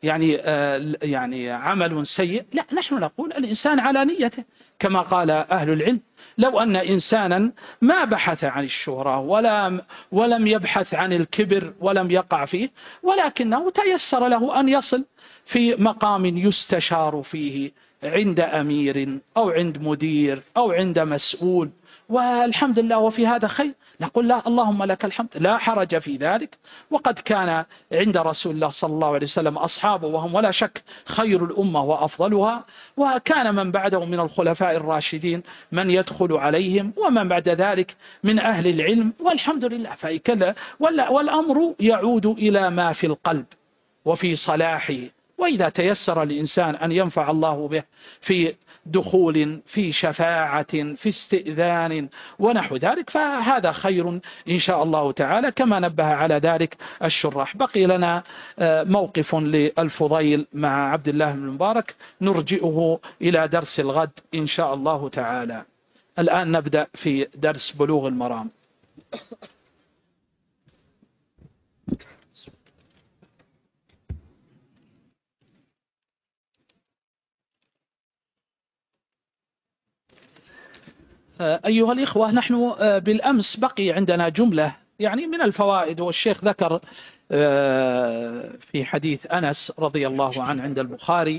يعني يعني عمل سيء، لا، نحن نقول الإنسان على نيته كما قال أهل العلم. لو أن إنسانا ما بحث عن الشهرة ولا ولم يبحث عن الكبر ولم يقع فيه، ولكنه تيسر له أن يصل في مقام يستشار فيه عند أمير أو عند مدير أو عند مسؤول، والحمد لله وفي هذا خير، نقول لا، اللهم لك الحمد، لا حرج في ذلك. وقد كان عند رسول الله صلى الله عليه وسلم أصحابه وهم ولا شك خير الأمة وأفضلها، وكان من بعده من الخلفاء الراشدين من يدخل عليهم ومن بعد ذلك من أهل العلم، والحمد لله. فإكلا والأمر يعود إلى ما في القلب وفي صلاحه، وإذا تيسر الإنسان أن ينفع الله به في دخول، في شفاعة، في استئذان ونحو ذلك، فهذا خير إن شاء الله تعالى، كما نبه على ذلك الشراح. بقي لنا موقف للفضيل مع عبد الله بن المبارك نرجئه إلى درس الغد إن شاء الله تعالى. الآن نبدأ في درس بلوغ المرام. أيها الإخوة، نحن بالأمس بقي عندنا جملة يعني من الفوائد، والشيخ ذكر في حديث أنس رضي الله عنه عند البخاري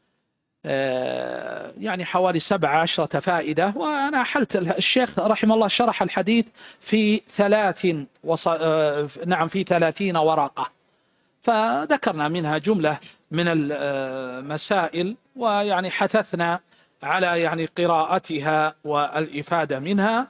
يعني حوالي سبع عشرة فائدة، وأنا حلت الشيخ رحمه الله شرح الحديث في ثلاث وص... نعم في ثلاثين ورقة، فذكرنا منها جملة من المسائل، ويعني حثثنا على يعني قراءتها والإفادة منها.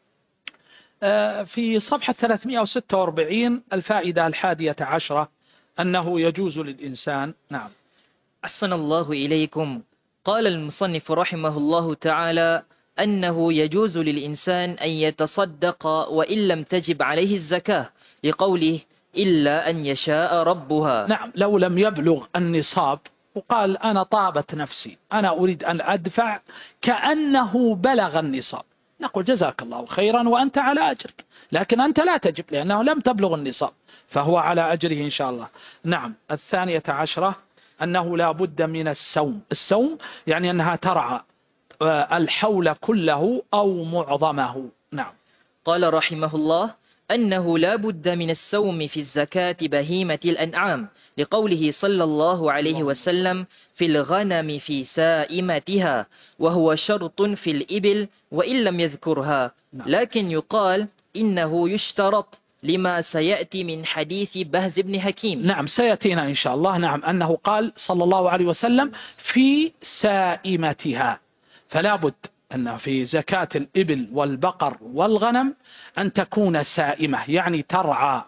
في صفحة ثلاثمائة وستة وأربعين الفائدة الحادية عشرة أنه يجوز للإنسان. نعم. أحسن الله إليكم. قال المصنف رحمه الله تعالى أنه يجوز للإنسان أن يتصدق وإن لم تجب عليه الزكاة، لقوله إلا أن يشاء ربها. نعم، لو لم يبلغ النصاب وقال أنا طابت نفسي، أنا أريد أن أدفع كأنه بلغ النصاب، نقول جزاك الله خيرا وأنت على أجرك، لكن أنت لا تجب لأنه لم تبلغ النصاب، فهو على أجره إن شاء الله. نعم. الثانية عشرة أنه لا بد من السوم. السوم يعني أنها ترعى الحول كله أو معظمه. نعم. قال رحمه الله أنه لا بد من السوم في الزكاة بهيمة الأنعام، لقوله صلى الله عليه وسلم في الغنم في سائمتها، وهو شرط في الإبل وإن لم يذكرها، لكن يقال إنه يشترط لما سيأتي من حديث بهز بن حكيم. نعم، سيأتينا إن شاء الله. نعم، أنه قال صلى الله عليه وسلم في سائمتها، فلا بد أن في زكاة الإبل والبقر والغنم أن تكون سائمة، يعني ترعى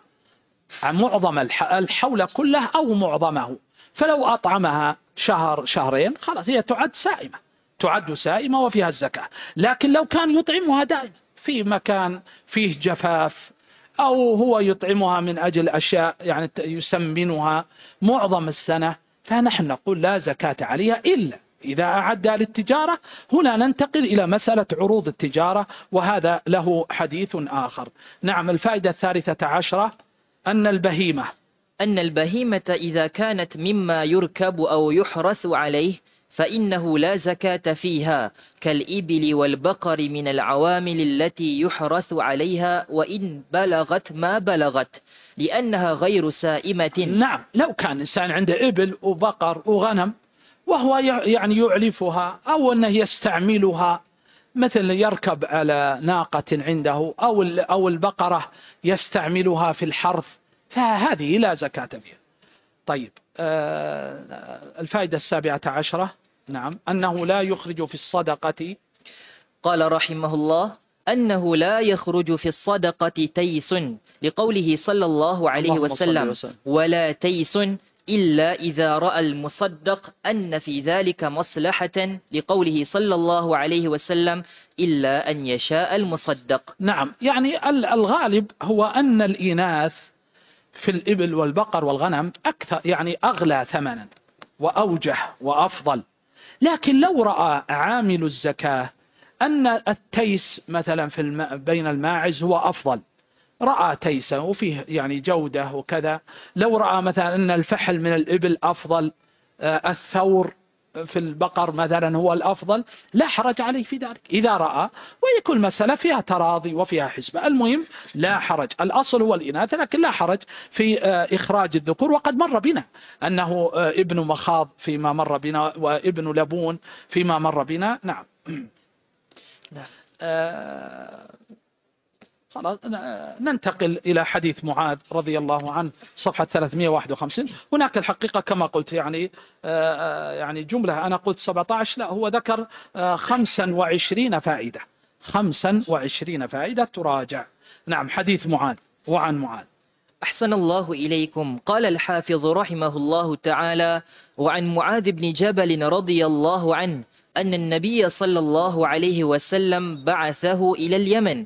معظم الحول كله أو معظمه، فلو أطعمها شهر شهرين خلاص هي تعد سائمة، تعد سائمة وفيها الزكاة. لكن لو كان يطعمها دائما في مكان فيه جفاف، أو هو يطعمها من أجل أشياء يعني يسمنها معظم السنة، فنحن نقول لا زكاة عليها إلا إذا أعد للتجارة. هنا ننتقل إلى مسألة عروض التجارة، وهذا له حديث آخر. نعم. الفائدة الثالثة عشرة أن البهيمة أن البهيمة إذا كانت مما يركب أو يحرث عليه فإنه لا زكاة فيها، كالإبل والبقر من العوامل التي يحرث عليها وإن بلغت ما بلغت، لأنها غير سائمة. نعم. لو كان إنسان عنده إبل وبقر وغنم وهو يعني يعلفها أو أنه يستعملها، مثل يركب على ناقة عنده أو أو البقرة يستعملها في الحرث، فهذه لا زكاة فيها. طيب. آه الفائدة السابعة عشرة. نعم. أنه لا يخرج في الصدقة. قال رحمه الله أنه لا يخرج في الصدقة تيس، لقوله صلى الله عليه وسلم, وسلم ولا تيس إلا إذا رأى المصدق أن في ذلك مصلحة، لقوله صلى الله عليه وسلم إلا أن يشاء المصدق. نعم. يعني الغالب هو أن الإناث في الإبل والبقر والغنم أكثر يعني أغلى ثمنا وأوجه وأفضل، لكن لو رأى عامل الزكاة أن التيس مثلا في الم... بين الماعز هو أفضل، رأى تيسا وفيه يعني جودة وكذا، لو رأى مثلا أن الفحل من الإبل أفضل، الثور في البقر مثلا هو الأفضل، لا حرج عليه في ذلك إذا رأى، ويكون مسألة فيها تراضي وفيها حسبة. المهم لا حرج، الأصل هو الإناث، لكن لا حرج في إخراج الذكور. وقد مر بنا أنه ابن مخاض فيما مر بنا، وابن لبون فيما مر بنا. نعم. نعم. آه خلاص ننتقل إلى حديث معاذ رضي الله عنه صفحة ثلاثمئة وواحد وخمسين. هناك الحقيقة كما قلت يعني يعني جملة، أنا قلت سبعة عشر، لا هو ذكر خمسا وعشرين فائدة، خمسا وعشرين فائدة تراجع. نعم. حديث معاذ. وعن معاذ. أحسن الله إليكم. قال الحافظ رحمه الله تعالى: وعن معاذ بن جبل رضي الله عنه أن النبي صلى الله عليه وسلم بعثه إلى اليمن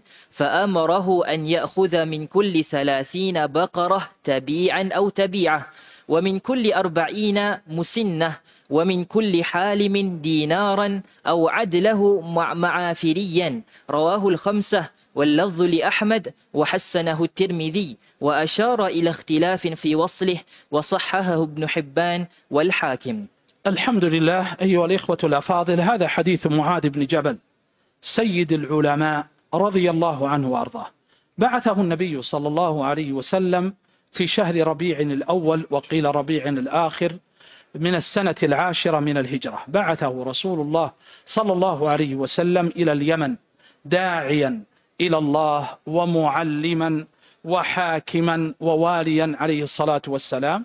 فأمره أن يأخذ من كل ثلاثين بقرة تبيعا أو تبيعة، ومن كل أربعين مسنة، ومن كل حالم دينارا أو عدله معافريا. رواه الخمسة واللفظ لأحمد وحسنه الترمذي، وأشار إلى اختلاف في وصله وصححه ابن حبان والحاكم. الحمد لله. أيها الإخوة الأفاضل، هذا حديث معاذ بن جبل سيد العلماء رضي الله عنه وأرضاه. بعثه النبي صلى الله عليه وسلم في شهر ربيع الأول، وقيل ربيع الآخر، من السنة العاشرة من الهجرة. بعثه رسول الله صلى الله عليه وسلم إلى اليمن داعيا إلى الله ومعلما وحاكما وواليا عليه الصلاة والسلام.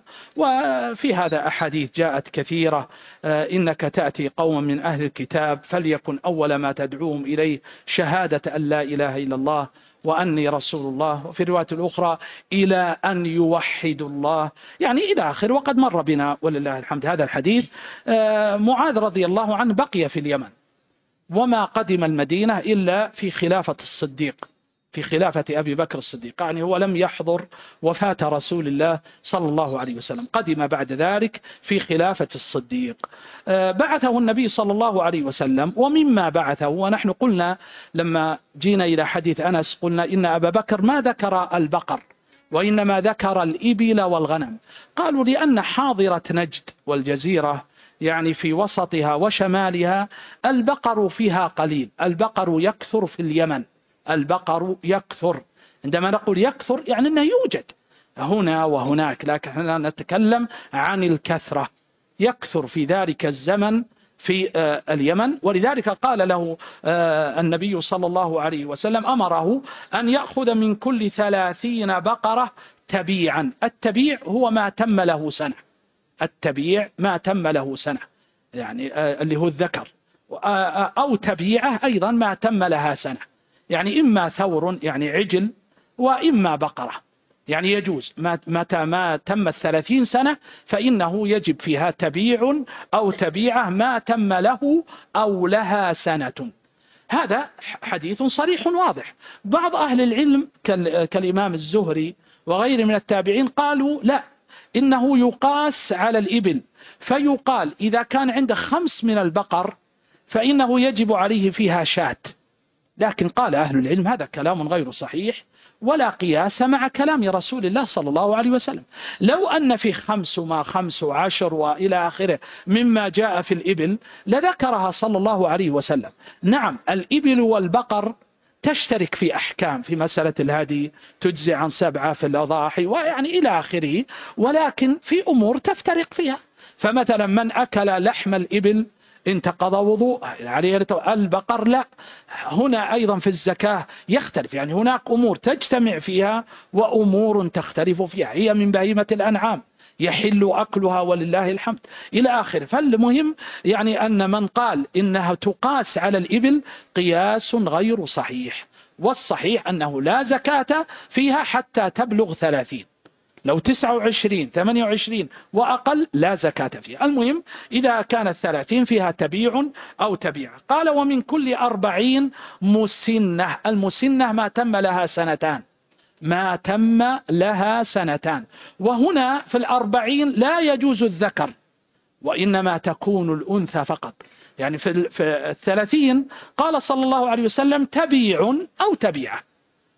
وفي هذا أحاديث جاءت كثيرة: إنك تأتي قوم من أهل الكتاب فليكن أول ما تدعوهم إليه شهادة أن لا إله إلا الله وأني رسول الله، وفي الرواية الأخرى إلى أن يوحدوا الله، يعني إلى آخر. وقد مر بنا ولله الحمد هذا الحديث. معاذ رضي الله عنه بقي في اليمن، وما قدم المدينة إلا في خلافة الصديق، في خلافة أبي بكر الصديق، يعني هو لم يحضر وفاة رسول الله صلى الله عليه وسلم، قدم بعد ذلك في خلافة الصديق. بعثه النبي صلى الله عليه وسلم. ومما بعثه، ونحن قلنا لما جينا إلى حديث أنس قلنا إن أبا بكر ما ذكر البقر وإنما ذكر الإبل والغنم. قالوا لأن حاضرة نجد والجزيرة يعني في وسطها وشمالها البقر فيها قليل، البقر يكثر في اليمن، البقر يكثر. عندما نقول يكثر يعني أنه يوجد هنا وهناك، لكن احنا نتكلم عن الكثرة، يكثر في ذلك الزمن في اليمن. ولذلك قال له النبي صلى الله عليه وسلم، أمره أن يأخذ من كل ثلاثين بقرة تبيعا. التبيع هو ما تم له سنة، التبيع ما تم له سنة يعني اللي هو الذكر، أو تبيعه أيضا ما تم لها سنة، يعني إما ثور يعني عجل وإما بقرة، يعني يجوز متى ما تم الثلاثين سنة فإنه يجب فيها تبيع أو تبيعه ما تم له أو لها سنة. هذا حديث صريح واضح. بعض أهل العلم كالإمام الزهري وغير من التابعين قالوا لا، إنه يقاس على الإبل، فيقال إذا كان عنده خمس من البقر فإنه يجب عليه فيها شاة. لكن قال أهل العلم هذا كلام غير صحيح ولا قياس مع كلام رسول الله صلى الله عليه وسلم. لو أن في خمس ما خمس وعشر وإلى آخره مما جاء في الإبل لذكرها صلى الله عليه وسلم. نعم الإبل والبقر تشترك في أحكام، في مسألة الهدي تجزي عن سبعة في الأضاحي ويعني إلى آخره، ولكن في أمور تفترق فيها. فمثلا من أكل لحم الإبل انتقض وضوء عليه، البقر لا. هنا أيضا في الزكاة يختلف، يعني هناك أمور تجتمع فيها وأمور تختلف فيها، هي من بهيمة الأنعام يحل أكلها ولله الحمد إلى آخر. فالمهم يعني أن من قال إنها تقاس على الإبل قياس غير صحيح، والصحيح أنه لا زكاة فيها حتى تبلغ ثلاثين، لو تسعة وعشرين ثمانية وعشرين وأقل لا زكاة فيها. المهم إذا كانت ثلاثين فيها تبيع أو تبيع. قال ومن كل أربعين مسنة، المسنة ما تم لها سنتان، ما تم لها سنتان. وهنا في الأربعين لا يجوز الذكر وإنما تكون الأنثى فقط، يعني في الثلاثين قال صلى الله عليه وسلم تبيع أو تبيعة،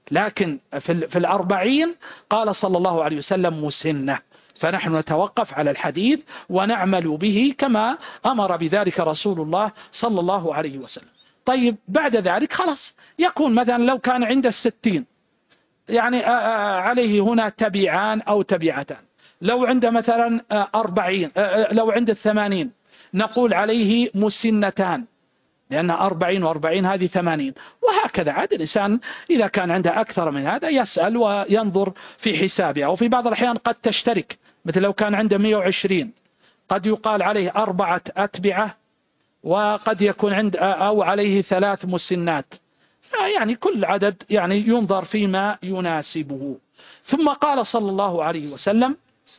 لكن في, في الأربعين قال صلى الله عليه وسلم مسنة، فنحن نتوقف على الحديث ونعمل به كما أمر بذلك رسول الله صلى الله عليه وسلم. طيب بعد ذلك خلاص يكون مثلا لو كان عند الستين يعني عليه هنا تبعان أو تبعتان، لو عند مثلا أربعين، لو عند الثمانين نقول عليه مسنتان، لأن أربعين وأربعين هذه ثمانين، وهكذا عاد الإنسان إذا كان عنده أكثر من هذا يسأل وينظر في حسابها. وفي بعض الأحيان قد تشترك، مثل لو كان عنده مئة وعشرين قد يقال عليه أربعة أتبعة، وقد يكون عند أو عليه ثلاث مسنات، يعني كل عدد يعني ينظر فيما يناسبه. ثم قال صلى الله عليه وسلم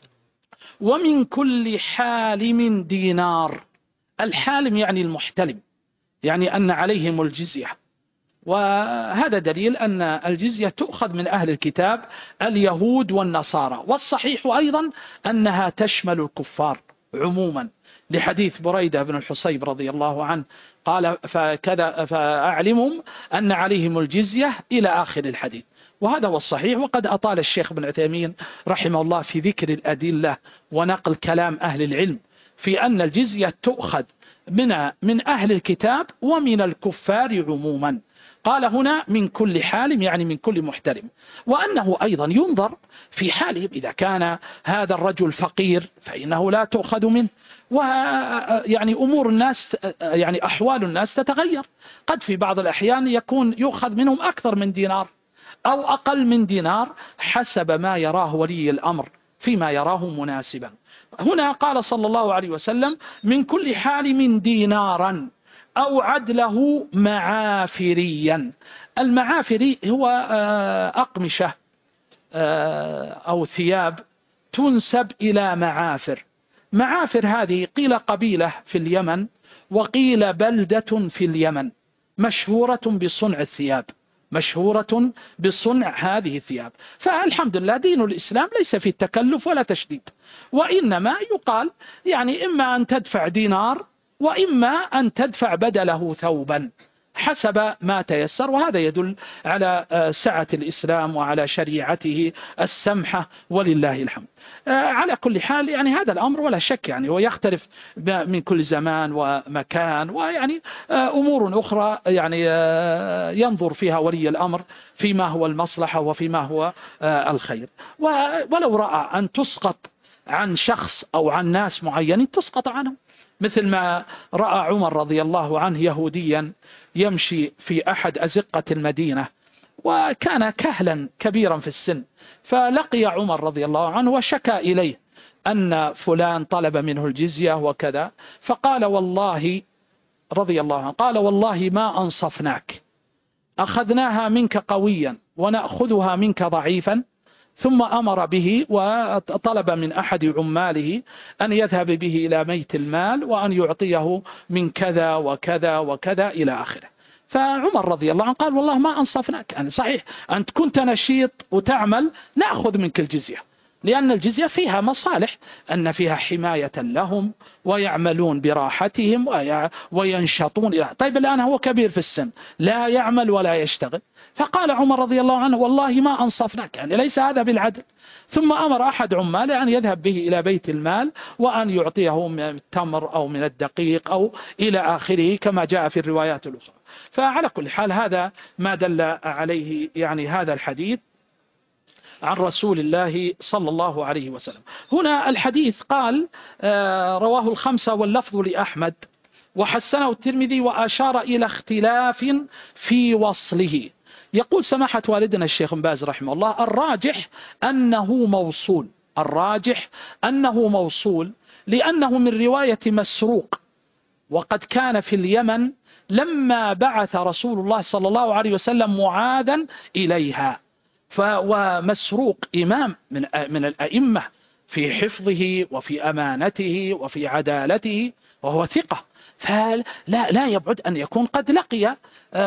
ومن كل حالم دينار. الحالم يعني المحتلم، يعني أن عليهم الجزية، وهذا دليل أن الجزية تؤخذ من أهل الكتاب اليهود والنصارى، والصحيح أيضا أنها تشمل الكفار عموما، لحديث بريدة بن الحصيب رضي الله عنه قال فكذا فأعلمهم أن عليهم الجزية إلى آخر الحديث، وهذا هو الصحيح. وقد أطال الشيخ بن عثيمين رحمه الله في ذكر الأدلة ونقل كلام أهل العلم في أن الجزية تؤخذ من من أهل الكتاب ومن الكفار عموما. قال هنا من كل حال يعني من كل محترم، وأنه أيضا ينظر في حاله، إذا كان هذا الرجل فقير فإنه لا تؤخذ منه، ويعني أمور الناس يعني أحوال الناس تتغير، قد في بعض الأحيان يكون يؤخذ منهم أكثر من دينار أو أقل من دينار حسب ما يراه ولي الأمر فيما يراه مناسبا. هنا قال صلى الله عليه وسلم من كل حال من دينارا أو عدله معافريا. المعافري هو أقمشة أو ثياب تنسب إلى معافر. معافر هذه قيل قبيلة في اليمن وقيل بلدة في اليمن مشهورة بصنع الثياب، مشهورة بصنع هذه الثياب. فالحمد لله دين الإسلام ليس في التكلف ولا تشديد، وإنما يقال يعني إما أن تدفع دينار وإما أن تدفع بدله ثوبا حسب ما تيسر، وهذا يدل على سعة الإسلام وعلى شريعته السمحة ولله الحمد. على كل حال يعني هذا الأمر ولا شك يعني هو يختلف من كل زمان ومكان، ويعني أمور أخرى يعني ينظر فيها ولي الأمر فيما هو المصلحة وفيما هو الخير. ولو رأى أن تسقط عن شخص أو عن ناس معينين تسقط عنهم، مثل ما رأى عمر رضي الله عنه يهوديا يمشي في أحد أزقة المدينة، وكان كهلا كبيرا في السن، فلقي عمر رضي الله عنه وشكى إليه أن فلان طلب منه الجزية وكذا، فقال والله رضي الله عنه قال والله ما أنصفناك، أخذناها منك قويا ونأخذها منك ضعيفا. ثم أمر به وطلب من أحد عماله أن يذهب به إلى بيت المال وأن يعطيه من كذا وكذا وكذا إلى آخره. فعمر رضي الله عنه قال والله ما أنصفناك، يعني صحيح أنت كنت نشيط وتعمل نأخذ منك الجزية، لأن الجزية فيها مصالح، أن فيها حماية لهم ويعملون براحتهم وينشطون إلى. طيب الآن هو كبير في السن لا يعمل ولا يشتغل، فقال عمر رضي الله عنه والله ما أنصفناك، يعني ليس هذا بالعدل. ثم أمر أحد عماله أن يذهب به إلى بيت المال وأن يعطيه من التمر أو من الدقيق أو إلى آخره كما جاء في الروايات الأخرى. فعلى كل حال هذا ما دل عليه يعني هذا الحديث عن رسول الله صلى الله عليه وسلم. هنا الحديث قال رواه الخمسة واللفظ لأحمد وحسنه الترمذي وأشار إلى اختلاف في وصله. يقول سماحة والدنا الشيخ بن باز رحمه الله الراجح أنه موصول، الراجح أنه موصول لأنه من رواية مسروق، وقد كان في اليمن لما بعث رسول الله صلى الله عليه وسلم معاذا إليها، ومسروق إمام من من الأئمة في حفظه وفي أمانته وفي عدالته وهو ثقة، فلا لا يبعد أن يكون قد لقي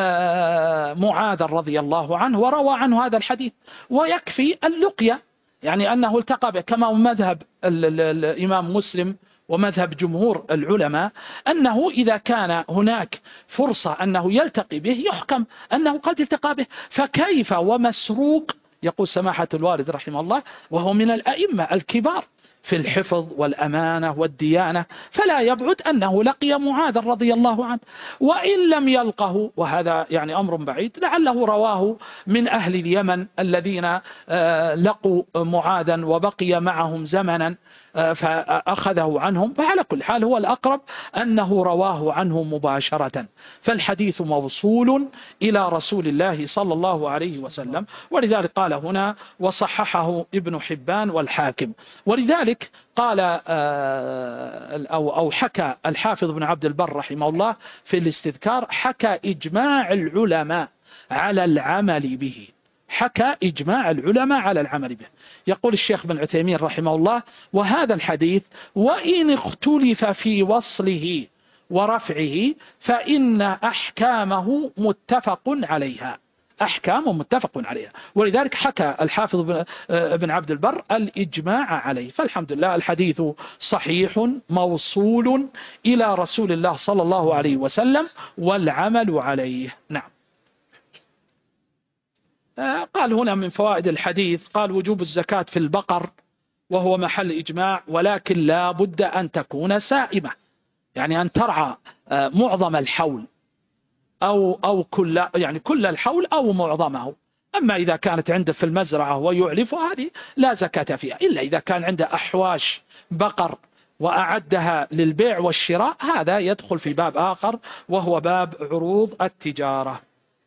معاذ رضي الله عنه وروى عنه هذا الحديث، ويكفي اللقية يعني أنه التقى به، كما مذهب الإمام مسلم ومذهب جمهور العلماء أنه إذا كان هناك فرصة أنه يلتقي به يحكم أنه قد التقى به، فكيف ومسروق؟ يقول سماحة الوالد رحمه الله وهو من الأئمة الكبار في الحفظ والأمانة والديانة، فلا يبعد أنه لقي معاذ رضي الله عنه، وإن لم يلقه وهذا يعني أمر بعيد لعله رواه من أهل اليمن الذين لقوا معاذا وبقي معهم زمنا فأخذه عنهم، فعلى كل حال هو الأقرب أنه رواه عنه مباشرة، فالحديث موصول إلى رسول الله صلى الله عليه وسلم، ولذلك قال هنا وصححه ابن حبان والحاكم. ولذلك قال أو أو حكى الحافظ بن عبد البر رحمه الله في الاستذكار، حكى إجماع العلماء على العمل به، حكى إجماع العلماء على العمل به. يقول الشيخ بن عثيمين رحمه الله وهذا الحديث وإن اختلف في وصله ورفعه فإن أحكامه متفق عليها، أحكام متفق عليها، ولذلك حكى الحافظ بن عبد البر الإجماع عليه. فالحمد لله الحديث صحيح موصول إلى رسول الله صلى الله عليه وسلم والعمل عليه. نعم. قال هنا من فوائد الحديث، قال وجوب الزكاة في البقر وهو محل إجماع، ولكن لا بد أن تكون سائمة، يعني أن ترعى معظم الحول أو أو كل يعني كل الحول أو معظمه. أما إذا كانت عنده في المزرعة ويعلف هذه لا زكاة فيها، إلا إذا كان عنده أحواش بقر وأعدها للبيع والشراء، هذا يدخل في باب آخر وهو باب عروض التجارة.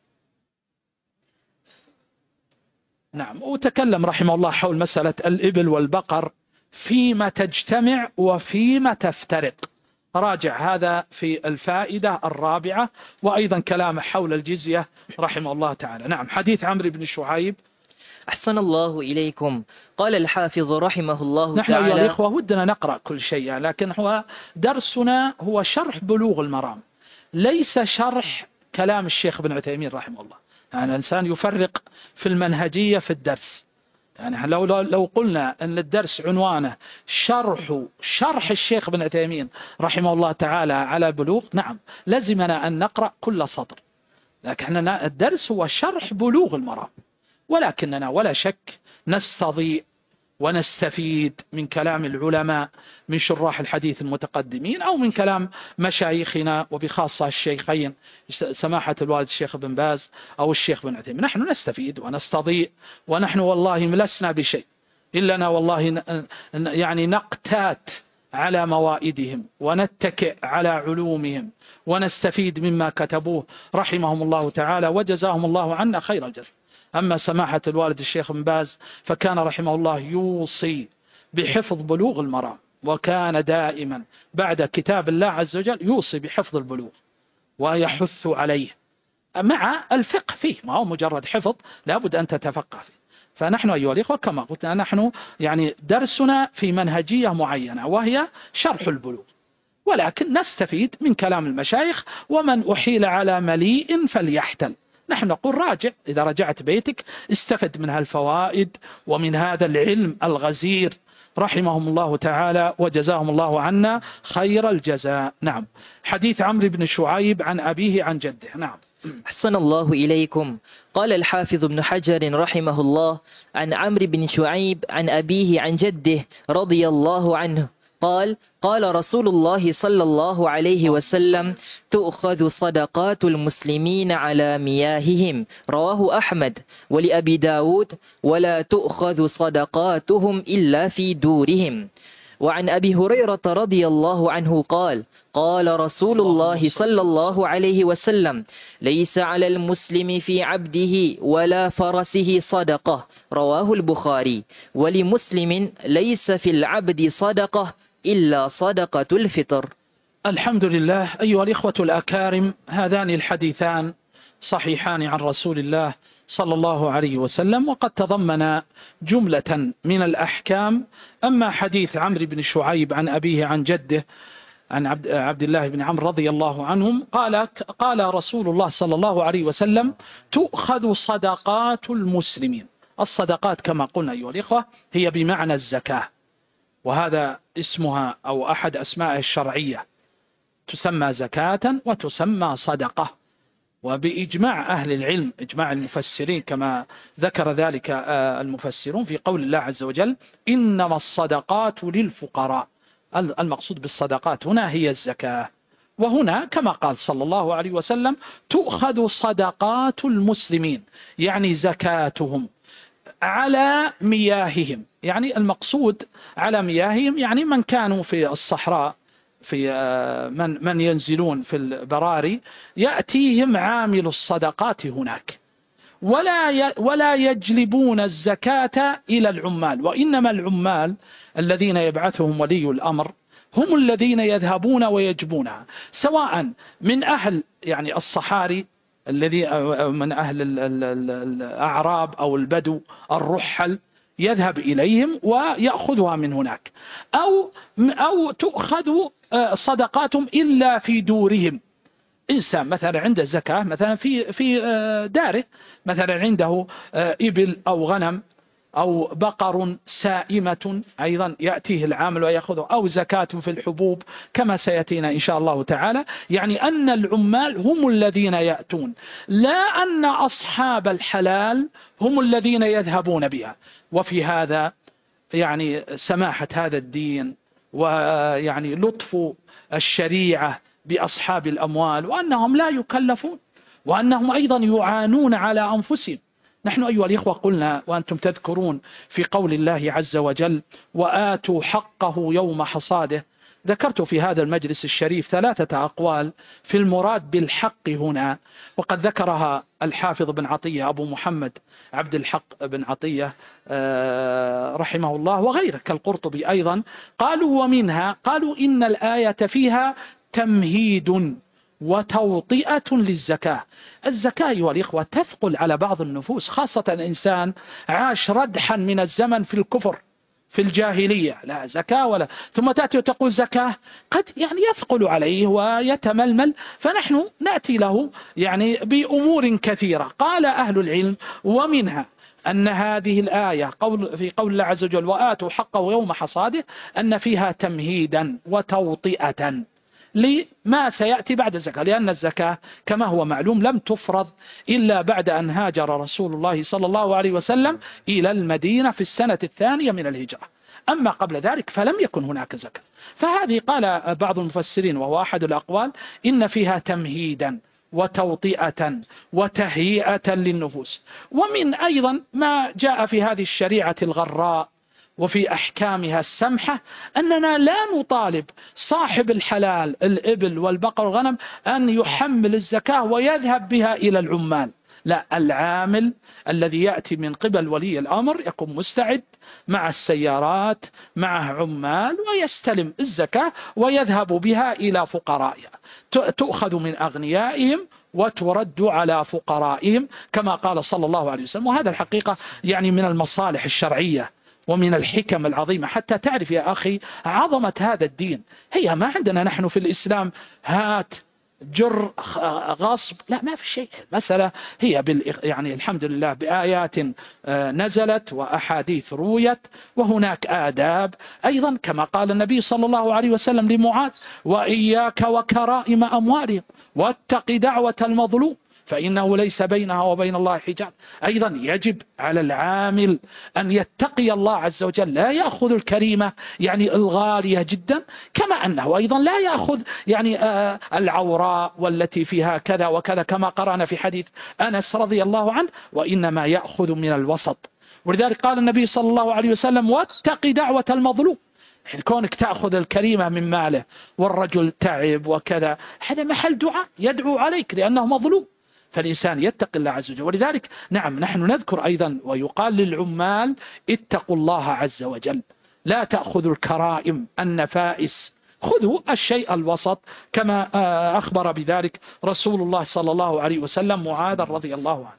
نعم. وتكلم رحمه الله حول مسألة الإبل والبقر فيما تجتمع وفيما تفترق، راجع هذا في الفائدة الرابعة، وأيضا كلام حول الجزية رحمه الله تعالى. نعم. حديث عمرو بن شعيب. أحسن الله إليكم. قال الحافظ رحمه الله نحن تعالى. نحن أيها الإخوة ودنا نقرأ كل شيء، لكن هو درسنا هو شرح بلوغ المرام، ليس شرح كلام الشيخ بن عثيمين رحمه الله. يعني الإنسان يفرق في المنهجية في الدرس، يعني لو لو قلنا أن الدرس عنوانه شرح شرح الشيخ بن عثيمين رحمه الله تعالى على بلوغ، نعم لازمنا أن نقرأ كل سطر، لكن الدرس هو شرح بلوغ المرام، ولكننا ولا شك نستضيء ونستفيد من كلام العلماء من شراح الحديث المتقدمين أو من كلام مشايخنا وبخاصة الشيخين سماحة الوالد الشيخ بن باز أو الشيخ بن عثيمين. نحن نستفيد ونستضيء، ونحن والله لسنا بشيء إلا والله يعني نقتات على موائدهم ونتكئ على علومهم ونستفيد مما كتبوه رحمهم الله تعالى وجزاهم الله عنا خير الجزاء. أما سماحة الوالد الشيخ بن باز فكان رحمه الله يوصي بحفظ بلوغ المرام، وكان دائما بعد كتاب الله عز وجل يوصي بحفظ البلوغ ويحث عليه مع الفقه فيه، ما هو مجرد حفظ، لابد أن تتفقه فيه. فنحن أيها الإخوة كما قلت نحن يعني درسنا في منهجية معينة وهي شرح البلوغ، ولكن نستفيد من كلام المشايخ، ومن أحيل على مليء فليحتل. نحن نقول راجع، إذا رجعت بيتك استفد من هالفوائد ومن هذا العلم الغزير رحمهم الله تعالى وجزاهم الله عنا خير الجزاء. نعم. حديث عمرو بن شعيب عن أبيه عن جده. نعم. أحسن الله إليكم. قال الحافظ ابن حجر رحمه الله عن عمرو بن شعيب عن أبيه عن جده رضي الله عنه قال قال رسول الله صلى الله عليه وسلم تؤخذ صدقات المسلمين على مياههم، رواه أحمد ولأبي داود ولا تؤخذ صدقاتهم إلا في دورهم. وعن أبي هريرة رضي الله عنه قال قال رسول الله صلى الله عليه وسلم ليس على المسلم في عبده ولا فرسه صدقة، رواه البخاري. ولمسلم ليس في العبد صدقة إلا صدقة الفطر. الحمد لله. أيها الإخوة الأكارم، هذان الحديثان صحيحان عن رسول الله صلى الله عليه وسلم، وقد تضمن جملة من الأحكام. أما حديث عمرو بن شعيب عن أبيه عن جده عن عبد, عبد الله بن عمرو رضي الله عنهم قال قال رسول الله صلى الله عليه وسلم تؤخذ صدقات المسلمين. الصدقات كما قلنا أيها الإخوة هي بمعنى الزكاة، وهذا اسمها أو أحد أسمائها الشرعية، تسمى زكاة وتسمى صدقة. وبإجماع أهل العلم، إجماع المفسرين كما ذكر ذلك المفسرون في قول الله عز وجل إنما الصدقات للفقراء، المقصود بالصدقات هنا هي الزكاة. وهنا كما قال صلى الله عليه وسلم تؤخذ صدقات المسلمين، يعني زكاتهم على مياههم، يعني المقصود على مياههم يعني من كانوا في الصحراء، في من من ينزلون في البراري، يأتيهم عامل الصدقات هناك، ولا ولا يجلبون الزكاة إلى العمال، وإنما العمال الذين يبعثهم ولي الأمر هم الذين يذهبون ويجبونها، سواء من أهل يعني الصحاري الذي من أهل الأعراب أو البدو الرحل، يذهب إليهم ويأخذها من هناك، أو أو تؤخذ صدقاتهم إلا في دورهم. إنسان مثلا عنده زكاة مثلا في في داره، مثلا عنده إبل أو غنم أو بقر سائمة، أيضا يأتيه العامل ويأخذه، أو زكاة في الحبوب كما سيأتينا إن شاء الله تعالى. يعني أن العمال هم الذين يأتون، لا أن أصحاب الحلال هم الذين يذهبون بها. وفي هذا يعني سماحة هذا الدين، ويعني لطف الشريعة بأصحاب الأموال، وأنهم لا يكلفون، وأنهم أيضا يعانون على أنفسهم. نحن أيها الإخوة قلنا وأنتم تذكرون في قول الله عز وجل وآتوا حقه يوم حصاده، ذكرت في هذا المجلس الشريف ثلاثة أقوال في المراد بالحق هنا، وقد ذكرها الحافظ بن عطية أبو محمد عبد الحق بن عطية رحمه الله وغيره كالقرطبي أيضا. قالوا ومنها، قالوا إن الآية فيها تمهيد وتوطئة للزكاة. الزكاة أيها الإخوة تثقل على بعض النفوس، خاصة الإنسان عاش ردحا من الزمن في الكفر في الجاهلية، لا زكاة ولا، ثم تأتي وتقول زكاة، قد يعني يثقل عليه ويتململ، فنحن نأتي له يعني بأمور كثيرة. قال أهل العلم ومنها أن هذه الآية قول في قول الله عز وجل وآتوا حقه يوم حصاده، أن فيها تمهيدا وتوطئة لما سيأتي بعد الزكاة، لأن الزكاة كما هو معلوم لم تفرض إلا بعد أن هاجر رسول الله صلى الله عليه وسلم إلى المدينة في السنة الثانية من الهجرة، أما قبل ذلك فلم يكن هناك زكاة. فهذه قال بعض المفسرين وهو أحد الأقوال إن فيها تمهيدا وتوطئة وتهيئة للنفوس. ومن أيضا ما جاء في هذه الشريعة الغراء وفي أحكامها السمحة أننا لا نطالب صاحب الحلال الإبل والبقر والغنم أن يحمل الزكاة ويذهب بها إلى العمال، لا، العامل الذي يأتي من قبل ولي الأمر يكون مستعد مع السيارات معه عمال ويستلم الزكاة ويذهب بها إلى فقرائها، تؤخذ من أغنيائهم وترد على فقرائهم كما قال صلى الله عليه وسلم. وهذا الحقيقة يعني من المصالح الشرعية ومن الحكم العظيمة، حتى تعرف يا أخي عظمة هذا الدين. هي ما عندنا نحن في الإسلام هات جر غصب، لا، ما في شيء. المسألة هي بال يعني الحمد لله بآيات نزلت وأحاديث رويت، وهناك آداب أيضا كما قال النبي صلى الله عليه وسلم لمعاذ وإياك وكرائم أموالهم واتق دعوة المظلوم فإنه ليس بينها وبين الله حجاب. أيضا يجب على العامل أن يتقي الله عز وجل، لا يأخذ الكريمة يعني الغالية جدا، كما أنه أيضا لا يأخذ يعني آه العوراء والتي فيها كذا وكذا كما قرأنا في حديث أنس رضي الله عنه، وإنما يأخذ من الوسط. ولذلك قال النبي صلى الله عليه وسلم واتق دعوة المظلوم. يعني كونك تأخذ الكريمة من ماله والرجل تعب وكذا، هذا محل دعاء يدعو عليك لأنه مظلوم، فالإنسان يتقي الله عز وجل. ولذلك نعم نحن نذكر أيضا ويقال للعمال اتقوا الله عز وجل، لا تأخذوا الكرائم النفائس، خذوا الشيء الوسط كما أخبر بذلك رسول الله صلى الله عليه وسلم معاذ رضي الله عنه.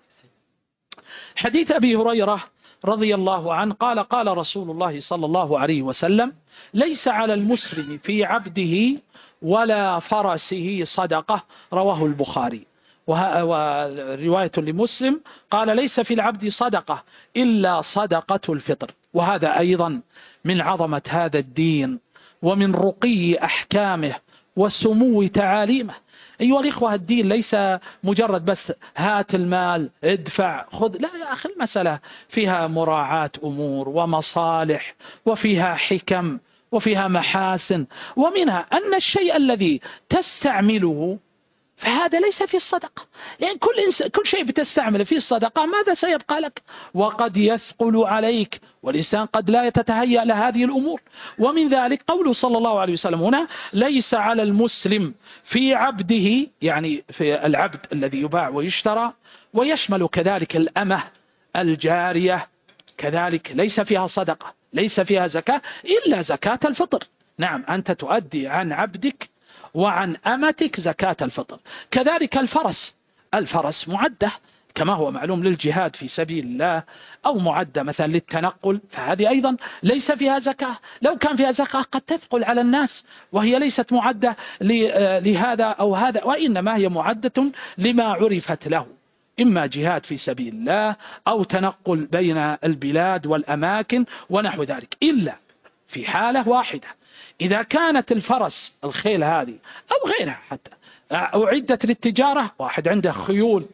حديث أبي هريرة رضي الله عنه قال قال رسول الله صلى الله عليه وسلم ليس على المسلم في عبده ولا فرسه صدقة، رواه البخاري. ورواية لمسلم قال ليس في العبد صدقة إلا صدقة الفطر. وهذا أيضا من عظمة هذا الدين ومن رقي أحكامه وسمو تعاليمه. أيها الإخوة، الدين ليس مجرد بس هات المال ادفع خذ، لا يا أخي، المسألة فيها مراعاة أمور ومصالح وفيها حكم وفيها محاسن، ومنها أن الشيء الذي تستعمله فهذا ليس في الصدقة، لأن كل, إنس... كل شيء بتستعمله في الصدقة ماذا سيبقى لك؟ وقد يثقل عليك، والإنسان قد لا يتتهيأ لهذه الأمور. ومن ذلك قوله صلى الله عليه وسلم هنا ليس على المسلم في عبده، يعني في العبد الذي يباع ويشترى، ويشمل كذلك الأمة الجارية، كذلك ليس فيها صدقة، ليس فيها زكاة إلا زكاة الفطر. نعم، أنت تؤدي عن عبدك وعن أمتك زكاة الفطر. كذلك الفرس، الفرس معدة كما هو معلوم للجهاد في سبيل الله، أو معدة مثلا للتنقل، فهذه أيضا ليس فيها زكاة. لو كان فيها زكاة قد تثقل على الناس، وهي ليست معدة لهذا أو هذا، وإنما هي معدة لما عرفت له، إما جهاد في سبيل الله أو تنقل بين البلاد والأماكن ونحو ذلك، إلا في حالة واحدة، إذا كانت الفرس الخيل هذه أو غيرها حتى أعدت للتجارة، واحد عنده خيول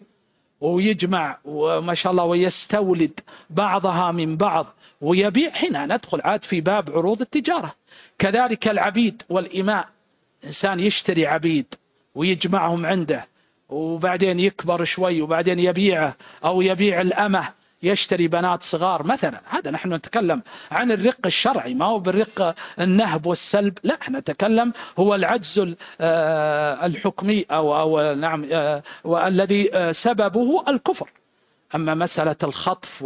ويجمع وما شاء الله ويستولد بعضها من بعض ويبيع، هنا ندخل عاد في باب عروض التجارة. كذلك العبيد والإماء، إنسان يشتري عبيد ويجمعهم عنده وبعدين يكبر شوي وبعدين يبيعه، أو يبيع الأمة يشتري بنات صغار مثلا. هذا نحن نتكلم عن الرق الشرعي، ما هو بالرق النهب والسلب، لا، نتكلم هو العجز الحكمي أو, أو نعم والذي سببه الكفر. أما مسألة الخطف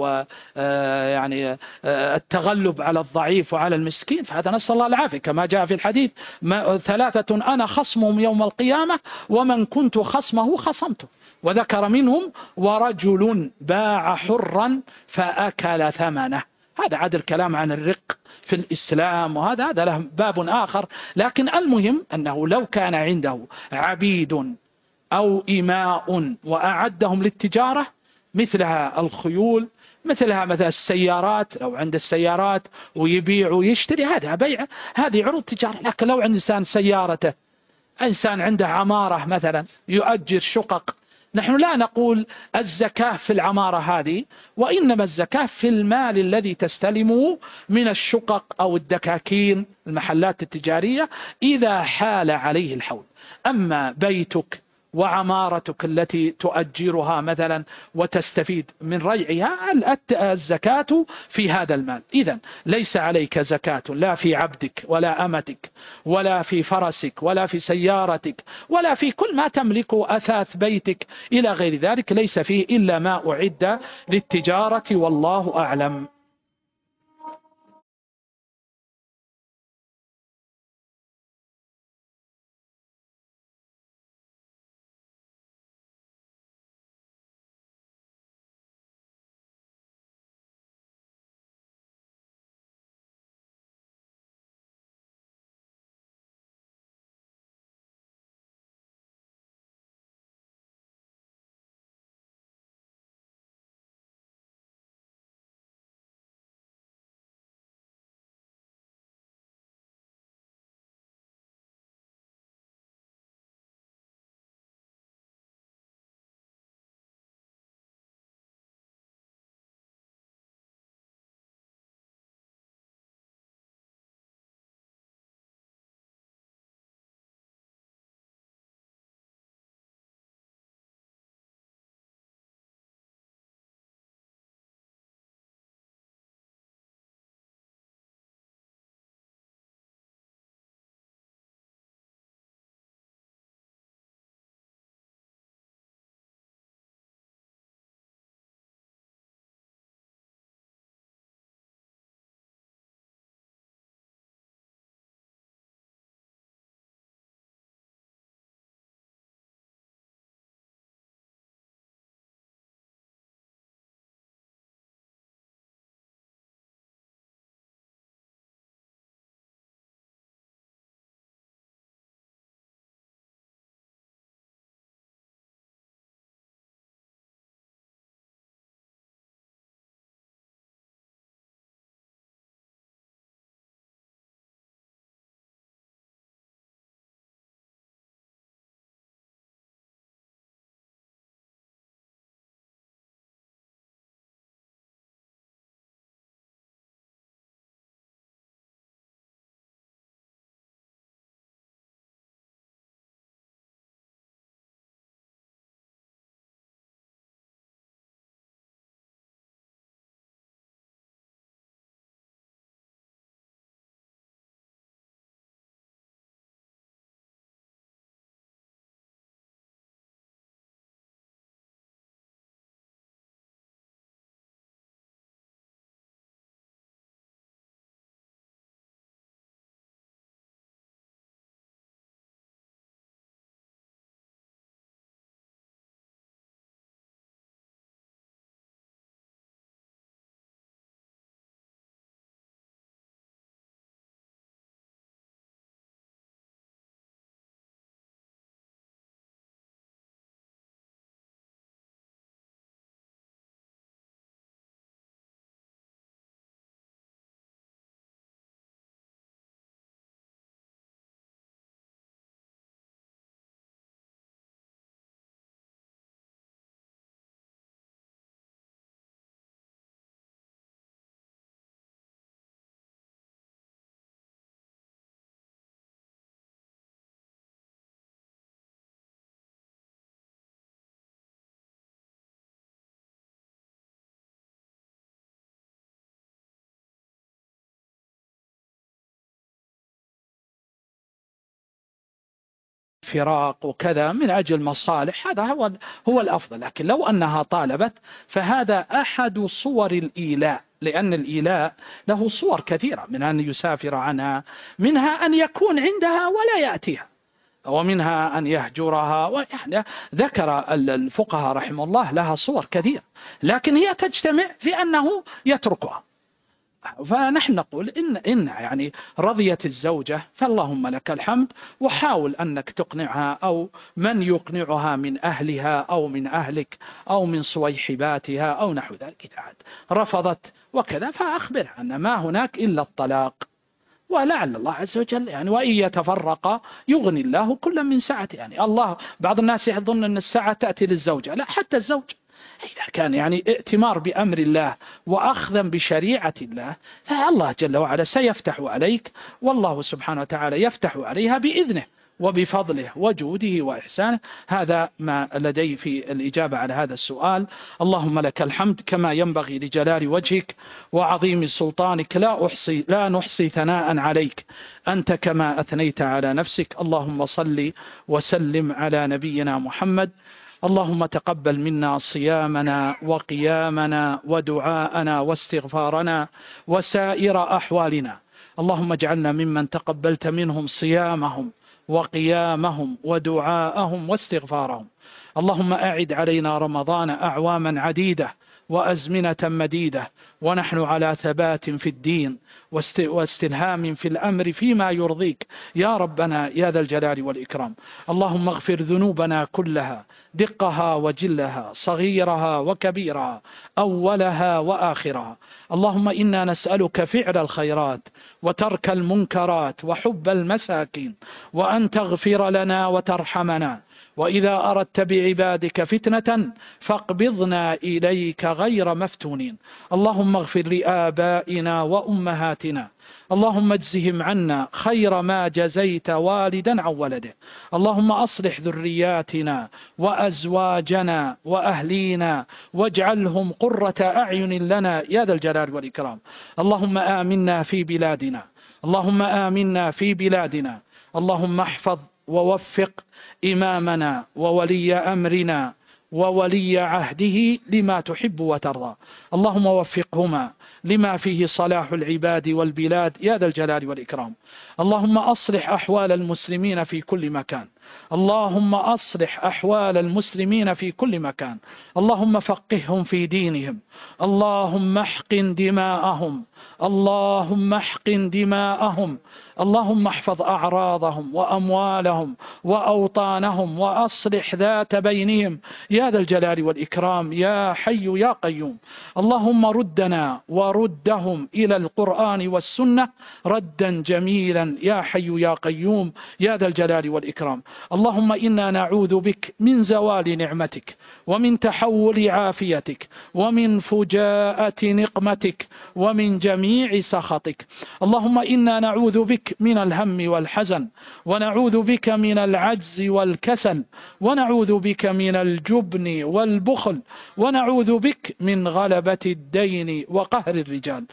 ويعني التغلب على الضعيف وعلى المسكين فهذا نسأل الله العافية، كما جاء في الحديث ثلاثة أنا خصمهم يوم القيامة ومن كنت خصمه خصمته، وذكر منهم ورجل باع حرا فأكل ثمنه. هذا عاد الكلام عن الرق في الإسلام، وهذا هذا له باب آخر. لكن المهم أنه لو كان عنده عبيد أو إماء وأعدهم للتجارة، مثلها الخيول، مثلها مثل السيارات، لو عند السيارات ويبيع ويشتري، هذا بيع، هذه عروض تجارة. لكن لو عند إنسان سيارته، إنسان عنده عمارة مثلا يؤجر شقق، نحن لا نقول الزكاة في العمارة هذه، وإنما الزكاة في المال الذي تستلمه من الشقق أو الدكاكين المحلات التجارية إذا حال عليه الحول. أما بيتك وعمارتك التي تؤجرها مثلا وتستفيد من ريعها، الزكاة في هذا المال. إذن ليس عليك زكاة لا في عبدك ولا أمتك ولا في فرسك ولا في سيارتك ولا في كل ما تملكه، أثاث بيتك إلى غير ذلك، ليس فيه إلا ما أعد للتجارة، والله أعلم. فراق وكذا من أجل مصالح، هذا هو هو الأفضل. لكن لو أنها طالبت فهذا أحد صور الإيلاء، لأن الإيلاء له صور كثيرة، من أن يسافر عنها، منها أن يكون عندها ولا يأتيها، ومنها أن يهجرها، ويعني ذكر الفقهاء رحمه الله لها صور كثيرة، لكن هي تجتمع في أنه يتركها. فنحن نقول إن, إن يعني رضيت الزوجة فاللهم لك الحمد، وحاول أنك تقنعها أو من يقنعها من أهلها أو من أهلك أو من صويحباتها أو نحو ذلك. إذا رفضت وكذا فأخبرها أن ما هناك إلا الطلاق، ولعل الله عز وجل يعني وإن يتفرق يغني الله كل من سعته. يعني الله، بعض الناس يظن أن الساعة تأتي للزوجة، لا، حتى الزوج إذا كان يعني ائتمار بأمر الله وأخذا بشريعة الله فالله جل وعلا سيفتح عليك، والله سبحانه وتعالى يفتح عليها بإذنه وبفضله وجوده وإحسانه. هذا ما لدي في الإجابة على هذا السؤال. اللهم لك الحمد كما ينبغي لجلال وجهك وعظيم سلطانك، لا أحصي لا نحصي ثناء عليك أنت كما أثنيت على نفسك. اللهم صل وسلم على نبينا محمد. اللهم تقبل منا صيامنا وقيامنا ودعاءنا واستغفارنا وسائر أحوالنا. اللهم اجعلنا ممن تقبلت منهم صيامهم وقيامهم ودعاءهم واستغفارهم. اللهم أعد علينا رمضان أعواما عديدة وأزمنة مديدة ونحن على ثبات في الدين واستلهام في الأمر فيما يرضيك يا ربنا يا ذا الجلال والإكرام. اللهم اغفر ذنوبنا كلها، دقها وجلها، صغيرها وكبيرها، أولها وآخرها. اللهم إنا نسألك فعل الخيرات وترك المنكرات وحب المساكين، وأن تغفر لنا وترحمنا، وإذا أردت بعبادك فتنة فاقبضنا إليك غير مفتونين. اللهم اغفر لآبائنا وأمهاتنا، اللهم اجزهم عنا خير ما جزيت والدا عن ولده. اللهم أصلح ذرياتنا وأزواجنا وأهلينا واجعلهم قرة أعين لنا يا ذا الجلال والإكرام. اللهم آمنا في بلادنا، اللهم آمنا في بلادنا. اللهم احفظ ووفق إمامنا وولي أمرنا وولي عهده لما تحب وترضى. اللهم وفقهما لما فيه صلاح العباد والبلاد يا ذا الجلال والإكرام. اللهم أصلح أحوال المسلمين في كل مكان، اللهم أصلح أحوال المسلمين في كل مكان. اللهم فقههم في دينهم، اللهم احقن دماءهم، اللهم احقن دماءهم، اللهم احفظ أعراضهم وأموالهم وأوطانهم وأصلح ذات بينهم يا ذا الجلال والإكرام يا حي يا قيوم. اللهم ردنا وردهم إلى القرآن والسنة ردا جميلا يا حي يا قيوم يا ذا الجلال والإكرام. اللهم إنا نعوذ بك من زوال نعمتك ومن تحول عافيتك ومن فجاءة نقمتك ومن جميع سخطك. اللهم إنا نعوذ بك من الهم والحزن، ونعوذ بك من العجز والكسل، ونعوذ بك من الجبن والبخل، ونعوذ بك من غلبة الدين وقهر الرجال.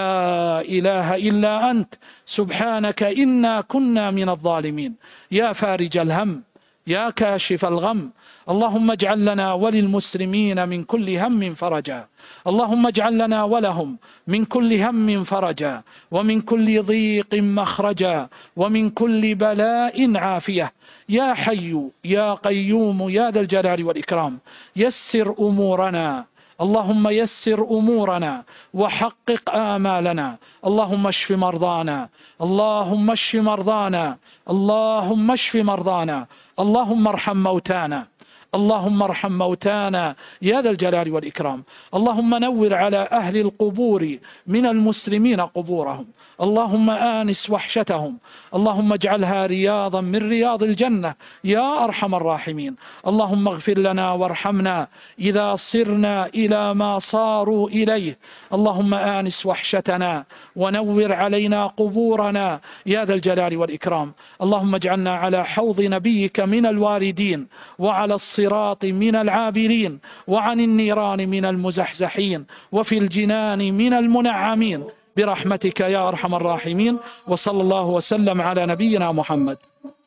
لا إله إلا أنت سبحانك إنا كنا من الظالمين. يا فارج الهم يا كاشف الغم، اللهم اجعل لنا وللمسلمين من كل هم فرجا، اللهم اجعل لنا ولهم من كل هم فرجا، ومن كل ضيق مخرجا، ومن كل بلاء عافية. يا حي يا قيوم يا ذا الجلال والإكرام يسر أمورنا، اللهم يسر أمورنا وحقق آمالنا. اللهم اشف مرضانا، اللهم اشف مرضانا، اللهم اشف مرضانا، اللهم ارحم موتانا، اللهم ارحم موتانا يا ذا الجلال والإكرام. اللهم نور على أهل القبور من المسلمين قبورهم، اللهم آنس وحشتهم، اللهم اجعلها رياضا من رياض الجنة يا أرحم الراحمين. اللهم اغفر لنا وارحمنا إذا صرنا إلى ما صاروا إليه. اللهم آنس وحشتنا ونور علينا قبورنا يا ذا الجلال والإكرام. اللهم اجعلنا على حوض نبيك من الواردين، وعلى الصراط من العابرين، وعن النيران من المزحزحين، وفي الجنان من المنعمين برحمتك يا أرحم الراحمين. وصلى الله وسلم على نبينا محمد.